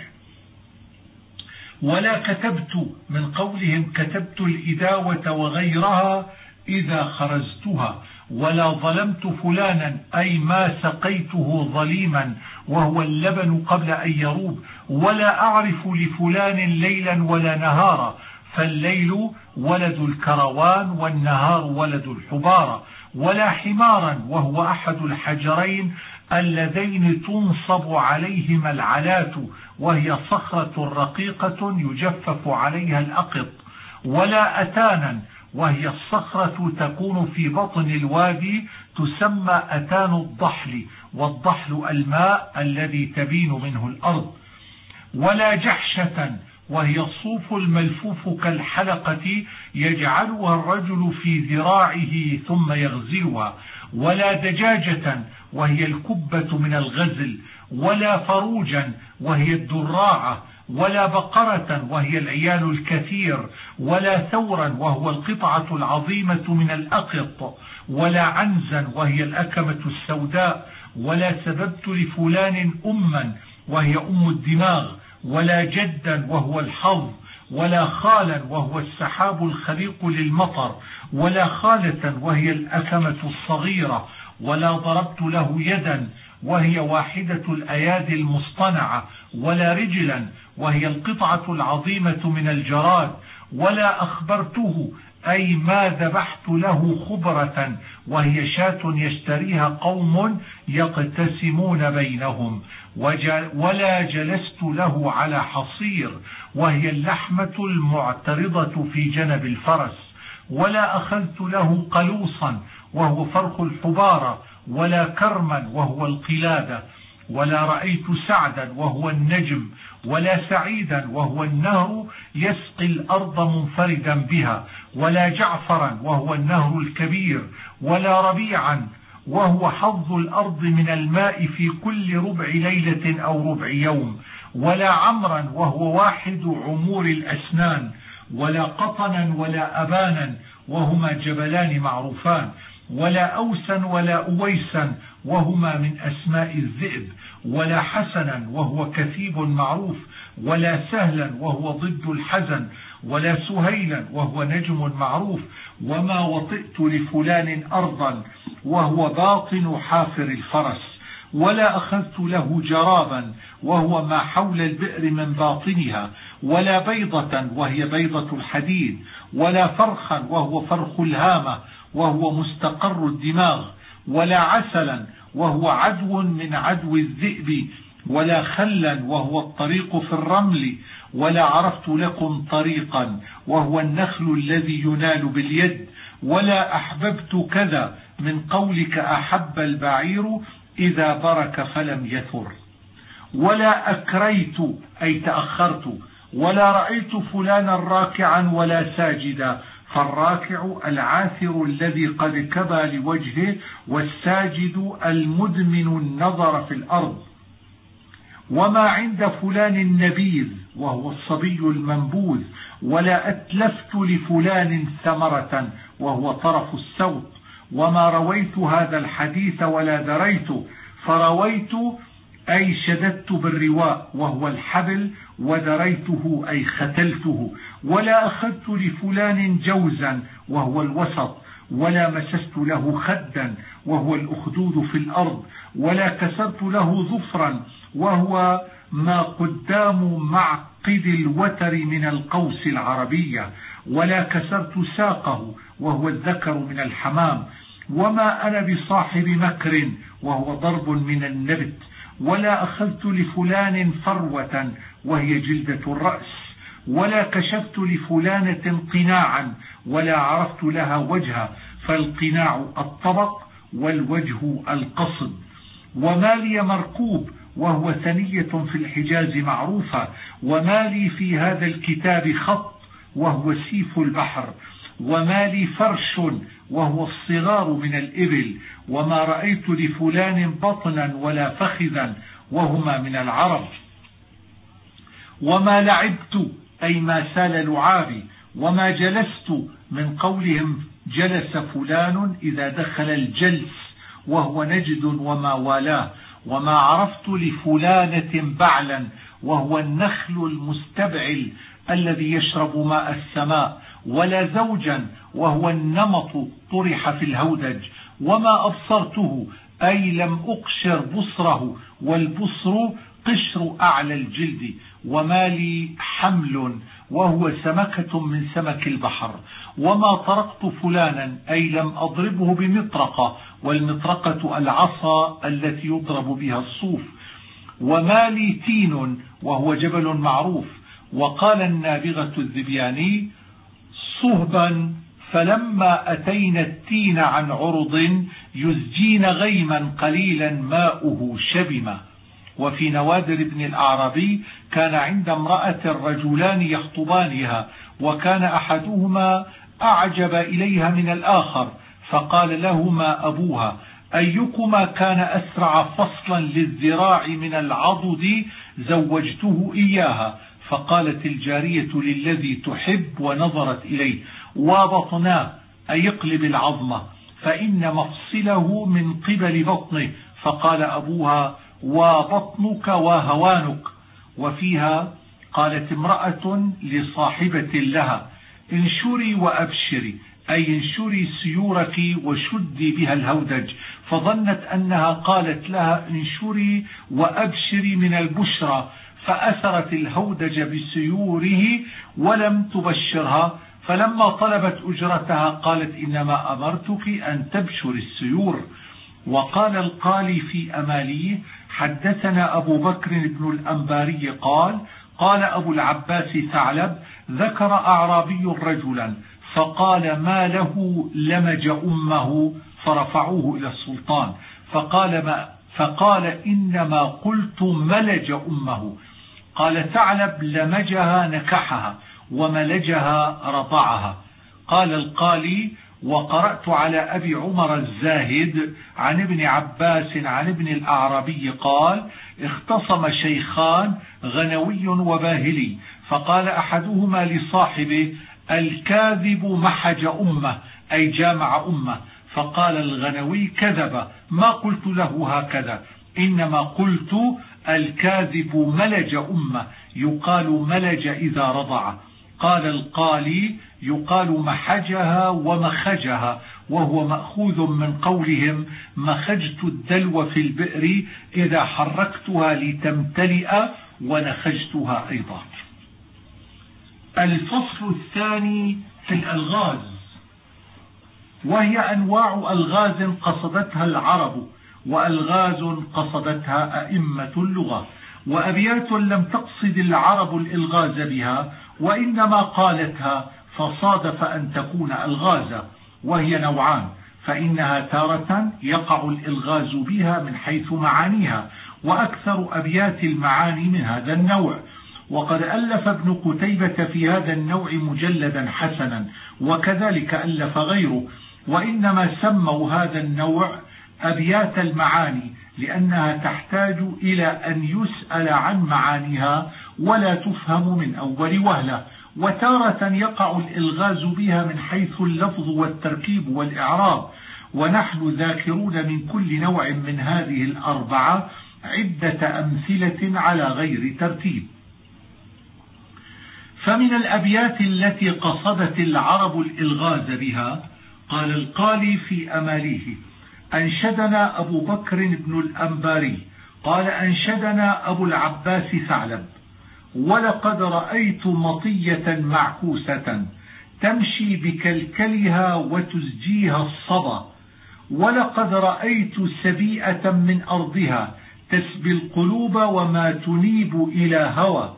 ولا كتبت من قولهم كتبت الإداوة وغيرها إذا خرزتها، ولا ظلمت فلانا أي ما سقيته ظليما وهو اللبن قبل أن يروب، ولا أعرف لفلان ليلا ولا نهارا، فالليل ولد الكروان والنهار ولد الحبارة، ولا حمارا وهو أحد الحجرين اللذين تنصب عليهما العلات وهي صخرة رقيقة يجفف عليها الأقط، ولا أتانا وهي الصخرة تكون في بطن الوادي تسمى أتان الضحل، والضحل الماء الذي تبين منه الأرض، ولا جحشة وهي الصوف الملفوف كالحلقة يجعلها الرجل في ذراعه ثم يغزلها، ولا دجاجة وهي الكبة من الغزل، ولا فروجا وهي الدراعة، ولا بقرة وهي العيال الكثير، ولا ثورا وهو القطعة العظيمة من الأقط، ولا عنزا وهي الأكمة السوداء، ولا سببت لفلان أما وهي أم الدماغ، ولا جدا وهو الحظ، ولا خالا وهو السحاب الخليق للمطر، ولا خالة وهي الأثمة الصغيرة، ولا ضربت له يدا وهي واحدة الأيادي المصطنعة، ولا رجلا وهي القطعة العظيمة من الجراد، ولا أخبرته أي ما ذبحت له خبرة وهي شاة يشتريها قوم يقتسمون بينهم، ولا جلست له على حصير وهي اللحمة المعترضة في جنب الفرس، ولا أخذت له قلوصا وهو فرخ الحبارة، ولا كرما وهو القلادة، ولا رأيت سعدا وهو النجم، ولا سعيدا وهو النهر يسقي الأرض منفردا بها، ولا جعفرا وهو النهر الكبير، ولا ربيعا وهو حظ الأرض من الماء في كل ربع ليلة أو ربع يوم، ولا عمرا وهو واحد عمور الأسنان، ولا قطنا ولا أبانا وهما جبلان معروفان، ولا أوسا ولا أويسا وهما من أسماء الذئب، ولا حسنا وهو كثيب معروف، ولا سهلا وهو ضد الحزن، ولا سهيلا وهو نجم معروف، وما وطئت لفلان أرضا وهو باطن حافر الفرس، ولا أخذت له جرابا وهو ما حول البئر من باطنها، ولا بيضة وهي بيضة الحديد، ولا فرخا وهو فرخ الهامة وهو مستقر الدماغ، ولا عسلا وهو عدو من عدو الذئب، ولا خلا وهو الطريق في الرمل، ولا عرفت لكم طريقا وهو النخل الذي ينال باليد، ولا أحببت كذا من قولك أحب البعير إذا برك فلم يثر، ولا أكريت أي تأخرت، ولا رأيت فلانا راكعا ولا ساجدا، فالراكع العاثر الذي قد كبى لوجهه، والساجد المدمن النظر في الأرض، وما عند فلان النبيذ وهو الصبي المنبوذ، ولا أتلفت لفلان ثمرة وهو طرف السوط، وما رويت هذا الحديث ولا دريت، فرويت أي شددت بالرواء وهو الحبل، ودريته أي ختلته، ولا أخذت لفلان جوزا وهو الوسط، ولا مسست له خدا وهو الأخدود في الأرض، ولا كسرت له ظفرا وهو ما قدام معقد الوتر من القوس العربية، ولا كسرت ساقه وهو الذكر من الحمام، وما أنا بصاحب مكر وهو ضرب من النبت، ولا أخذت لفلان فروة وهي جلدة الرأس، ولا كشفت لفلانة قناعا ولا عرفت لها وجها، فالقناع الطبق والوجه القصد، وما لي مركوب وهو ثنية في الحجاز معروفة، وما لي في هذا الكتاب خط وهو سيف البحر، وما لي فرش وهو الصغار من الإبل، وما رأيت لفلان بطنا ولا فخذا وهما من العرب، وما لعبت أي ما سال لعابي، وما جلست من قولهم جلس فلان إذا دخل الجلس وهو نجد وما والاه، وما عرفت لفلانة بعلا وهو النخل المستبعل الذي يشرب ماء السماء، ولا زوجا وهو النمط طرح في الهودج، وما أبصرته أي لم أقشر بصره، والبصر قشر أعلى الجلد، وما لي حمل وهو سمكة من سمك البحر، وما طرقت فلانا أي لم أضربه بمطرقة، والمطرقة العصا التي يضرب بها الصوف، وما لي تين وهو جبل معروف. وقال النابغة الذبياني صهبا فلما أتينا التين عن عرض يزجين غيما قليلا ماؤه شبما. وفي نوادر ابن الأعرابي كان عند امرأة رجلان يخطبانها، وكان أحدهما أعجب إليها من الآخر، فقال لهما أبوها أيكما كان أسرع فصلا للذراع من العضد زوجته إياها، فقالت الجارية للذي تحب ونظرت إليه وبطناه أي اقلب العظمة فإن مفصله من قبل بطنه، فقال أبوها: وبطنك وهوانك. وفيها قالت امرأة لصاحبة لها: انشري وأبشري، أي انشري سيورك وشدي بها الهودج، فظنت أنها قالت لها انشري وأبشري من البشرى، فأثرت الهودج بسيوره ولم تبشرها، فلما طلبت أجرتها قالت: إنما أمرتك أن تبشر السيور. وقال القالي في أماليه: حدثنا أبو بكر بن الأنباري قال: قال أبو العباس ثعلب: ذكر أعرابي رجلا فقال: ما له لمج أمه، فرفعوه إلى السلطان، فقال, ما فقال إنما قلت ملج أمه. قال ثعلب: لمجها نكحها، وملجها رضعها. قال القالي: وقرأت على أبي عمر الزاهد عن ابن عباس عن ابن الأعرابي قال: اختصم شيخان غنوي وباهلي، فقال أحدهما لصاحبه: الكاذب محج أمه، أي جامع أمه. فقال الغنوي: كذب، ما قلت له هكذا، إنما قلت الكاذب ملج أمه، يقال ملج إذا رضع. قال القالي: يقال محجها ومخجها، وهو مأخوذ من قولهم: مخجت الدلو في البئر إذا حركتها لتمتلئ، ونخجتها أيضا. الفصل الثاني في الألغاز، وهي أنواع ألغاز قصدتها العرب، وألغاز قصدتها أئمة اللغة، وأبيات لم تقصد العرب الإلغاز بها، وإنما قالتها فصادف أن تكون ألغازا، وهي نوعان: فإنها تارة يقع الإلغاز بها من حيث معانيها، وأكثر أبيات المعاني من هذا النوع. وقد ألف ابن قتيبة في هذا النوع مجلدا حسنا، وكذلك ألف غيره، وإنما سموا هذا النوع أبيات المعاني لأنها تحتاج إلى أن يسأل عن معانيها ولا تفهم من أول وهلة. وتارة يقع الإلغاز بها من حيث اللفظ والتركيب والإعراب، ونحن ذاكرون من كل نوع من هذه الأربعة عدة أمثلة على غير ترتيب. فمن الأبيات التي قصدت العرب الإلغاز بها قال القالي في أماليه: أنشدنا أبو بكر بن الأنباري قال: أنشدنا أبو العباس ثعلب: ولقد رأيت مطية معكوسة تمشي بكلكلها وتزجيها الصبا، ولقد رأيت سبيئة من أرضها تسبي القلوب وما تنيب إلى هوى،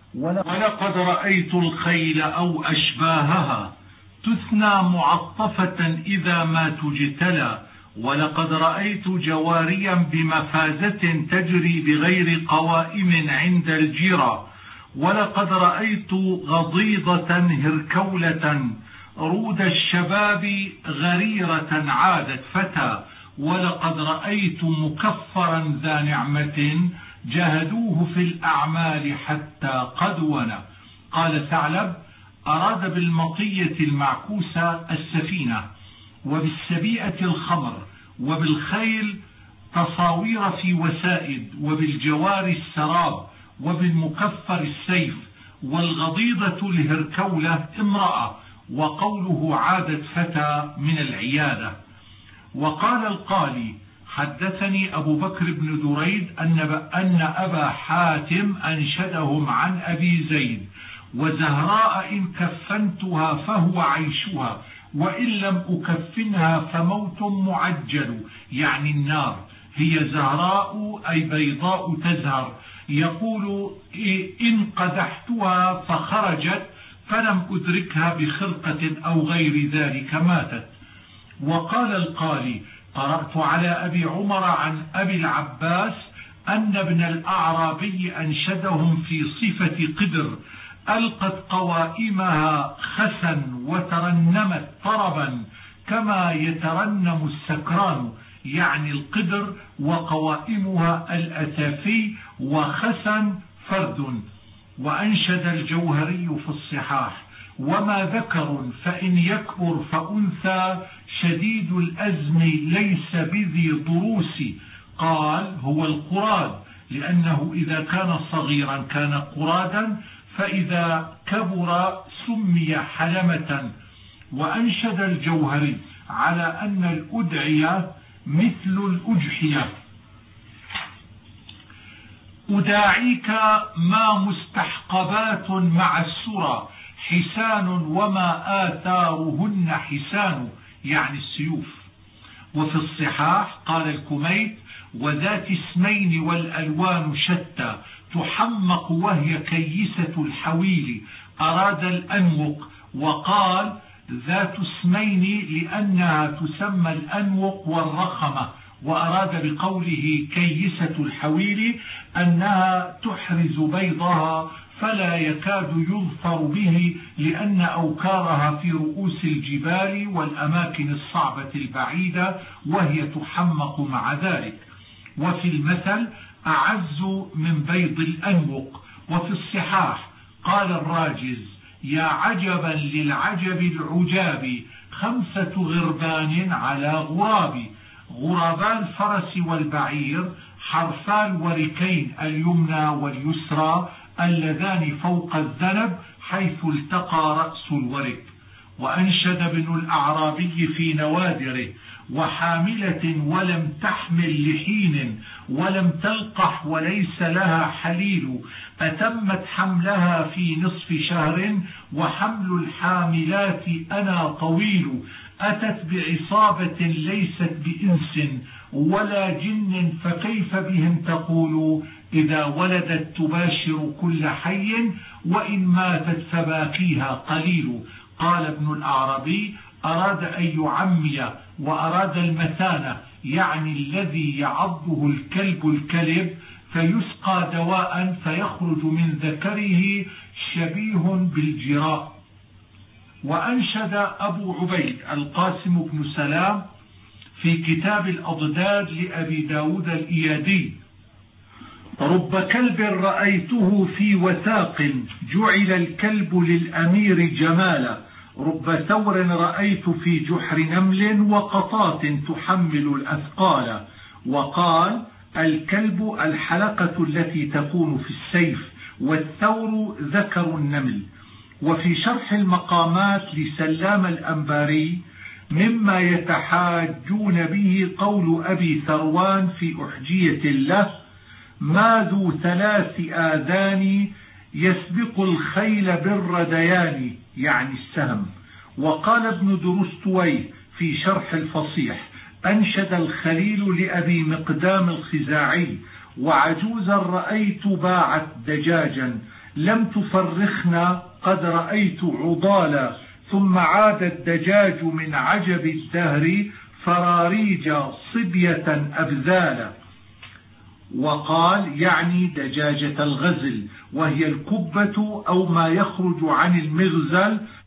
ولقد رأيت الخيل أو أشباهها تثنى معطفة إذا ما تجتلى، ولقد رأيت جواريا بمفازة تجري بغير قوائم عند الجيرة، ولقد رأيت غضيضة هركولة رود الشباب غريرة عادت فتى، ولقد رأيت مكفرا ذا نعمة جهدوه في الأعمال حتى قدونا. قال ثعلب: أراد بالمطية المعكوسة السفينة، وبالسبيئة الخمر، وبالخيل تصاوير في وسائد، وبالجوار السراب، وبالمكفر السيف، والغضيضة الهركولة امرأة، وقوله عادت فتى من العيادة. وقال القالي: حدثني أبو بكر بن دريد أن أبا حاتم أنشدهم عن أبي زيد: وزهراء إن كفنتها فهو عيشها، وإن لم أكفنها فموت معجل، يعني النار، هي زهراء أي بيضاء تزهر، يقول: إن قدحتها فخرجت فلم أدركها بخرقة أو غير ذلك ماتت. وقال القالي: قرأت على أبي عمر عن أبي العباس أن ابن الأعرابي أنشدهم في صفة قدر: ألقت قوائمها خسا وترنمت طربا كما يترنم السكران، يعني القدر، وقوائمها الأثافي، وخسا فرد. وأنشد الجوهري في الصحاح: وما ذكر فإن يكبر فأنثى شديد الأزم ليس بذي ضروس، قال هو القراد، لأنه إذا كان صغيرا كان قرادا، فإذا كبر سمي حلمة. وأنشد الجوهري على أن الأدعية مثل الأجحية: أداعيك ما مستحقبات مع السرى، حسان وما آثارهن حسان، يعني السيوف. وفي الصحاح قال الكميت: وذات اسمين والألوان شتى، تحمق وهي كيسة الحويل، أراد الأنوق. وقال ذات اسمين لأنها تسمى الأنوق والرخمة، وأراد بقوله كيسة الحويل أنها تحرز بيضها فلا يكاد يظفر به، لأن أوكارها في رؤوس الجبال والأماكن الصعبة البعيدة، وهي تحمق مع ذلك. وفي المثل أعز من بيض الأنوق. وفي الصحاح قال الراجز: يا عجبا للعجب العجاب، خمسة غربان على غراب. غرابا الفرس والبعير، حرفا الوركين اليمنى واليسرى، اللذان فوق الذنب حيث التقى رأس الورك. وأنشد ابن الأعرابي في نوادره: وحاملة ولم تحمل لحين، ولم تلقح وليس لها حليل، أتمت حملها في نصف شهر، وحمل الحاملات أنا طويل. أتت بعصابة ليست بإنس ولا جن، فكيف بهم تقول، إذا ولدت تباشر كل حي، وإن ماتت فباكيها قليل. قال ابن الأعرابي: أراد أن يعمي، وأراد المثانة، يعني الذي يعضه الكلب الكلب فيسقى دواء فيخرج من ذكره شبيه بالجراء. وأنشد أبو عبيد القاسم بن سلام في كتاب الأضداد لأبي داود الإيادي: رب كلب رأيته في وثاق، جعل الكلب للأمير جمالا، رب ثور رأيت في جحر نمل، وقطات تحمل الأثقال. وقال: الكلب الحلقة التي تكون في السيف، والثور ذكر النمل. وفي شرح المقامات لسلام الأنباري: مما يتحاجون به قول أبي ثروان في أحجية له: ما ذو ثلاث آذان يسبق الخيل بالرديان، يعني السهم. وقال ابن درستوي في شرح الفصيح: أنشد الخليل لأبي مقدام الخزاعي: وعجوزا رأيت باعت دجاجا، لم تفرخنا قد رأيت عضالا، ثم عاد الدجاج من عجب الدهر، فراريج صبية أبذالا. وقال يعني دجاجة الغزل، وهي الكبة أو ما يخرج عن المغزل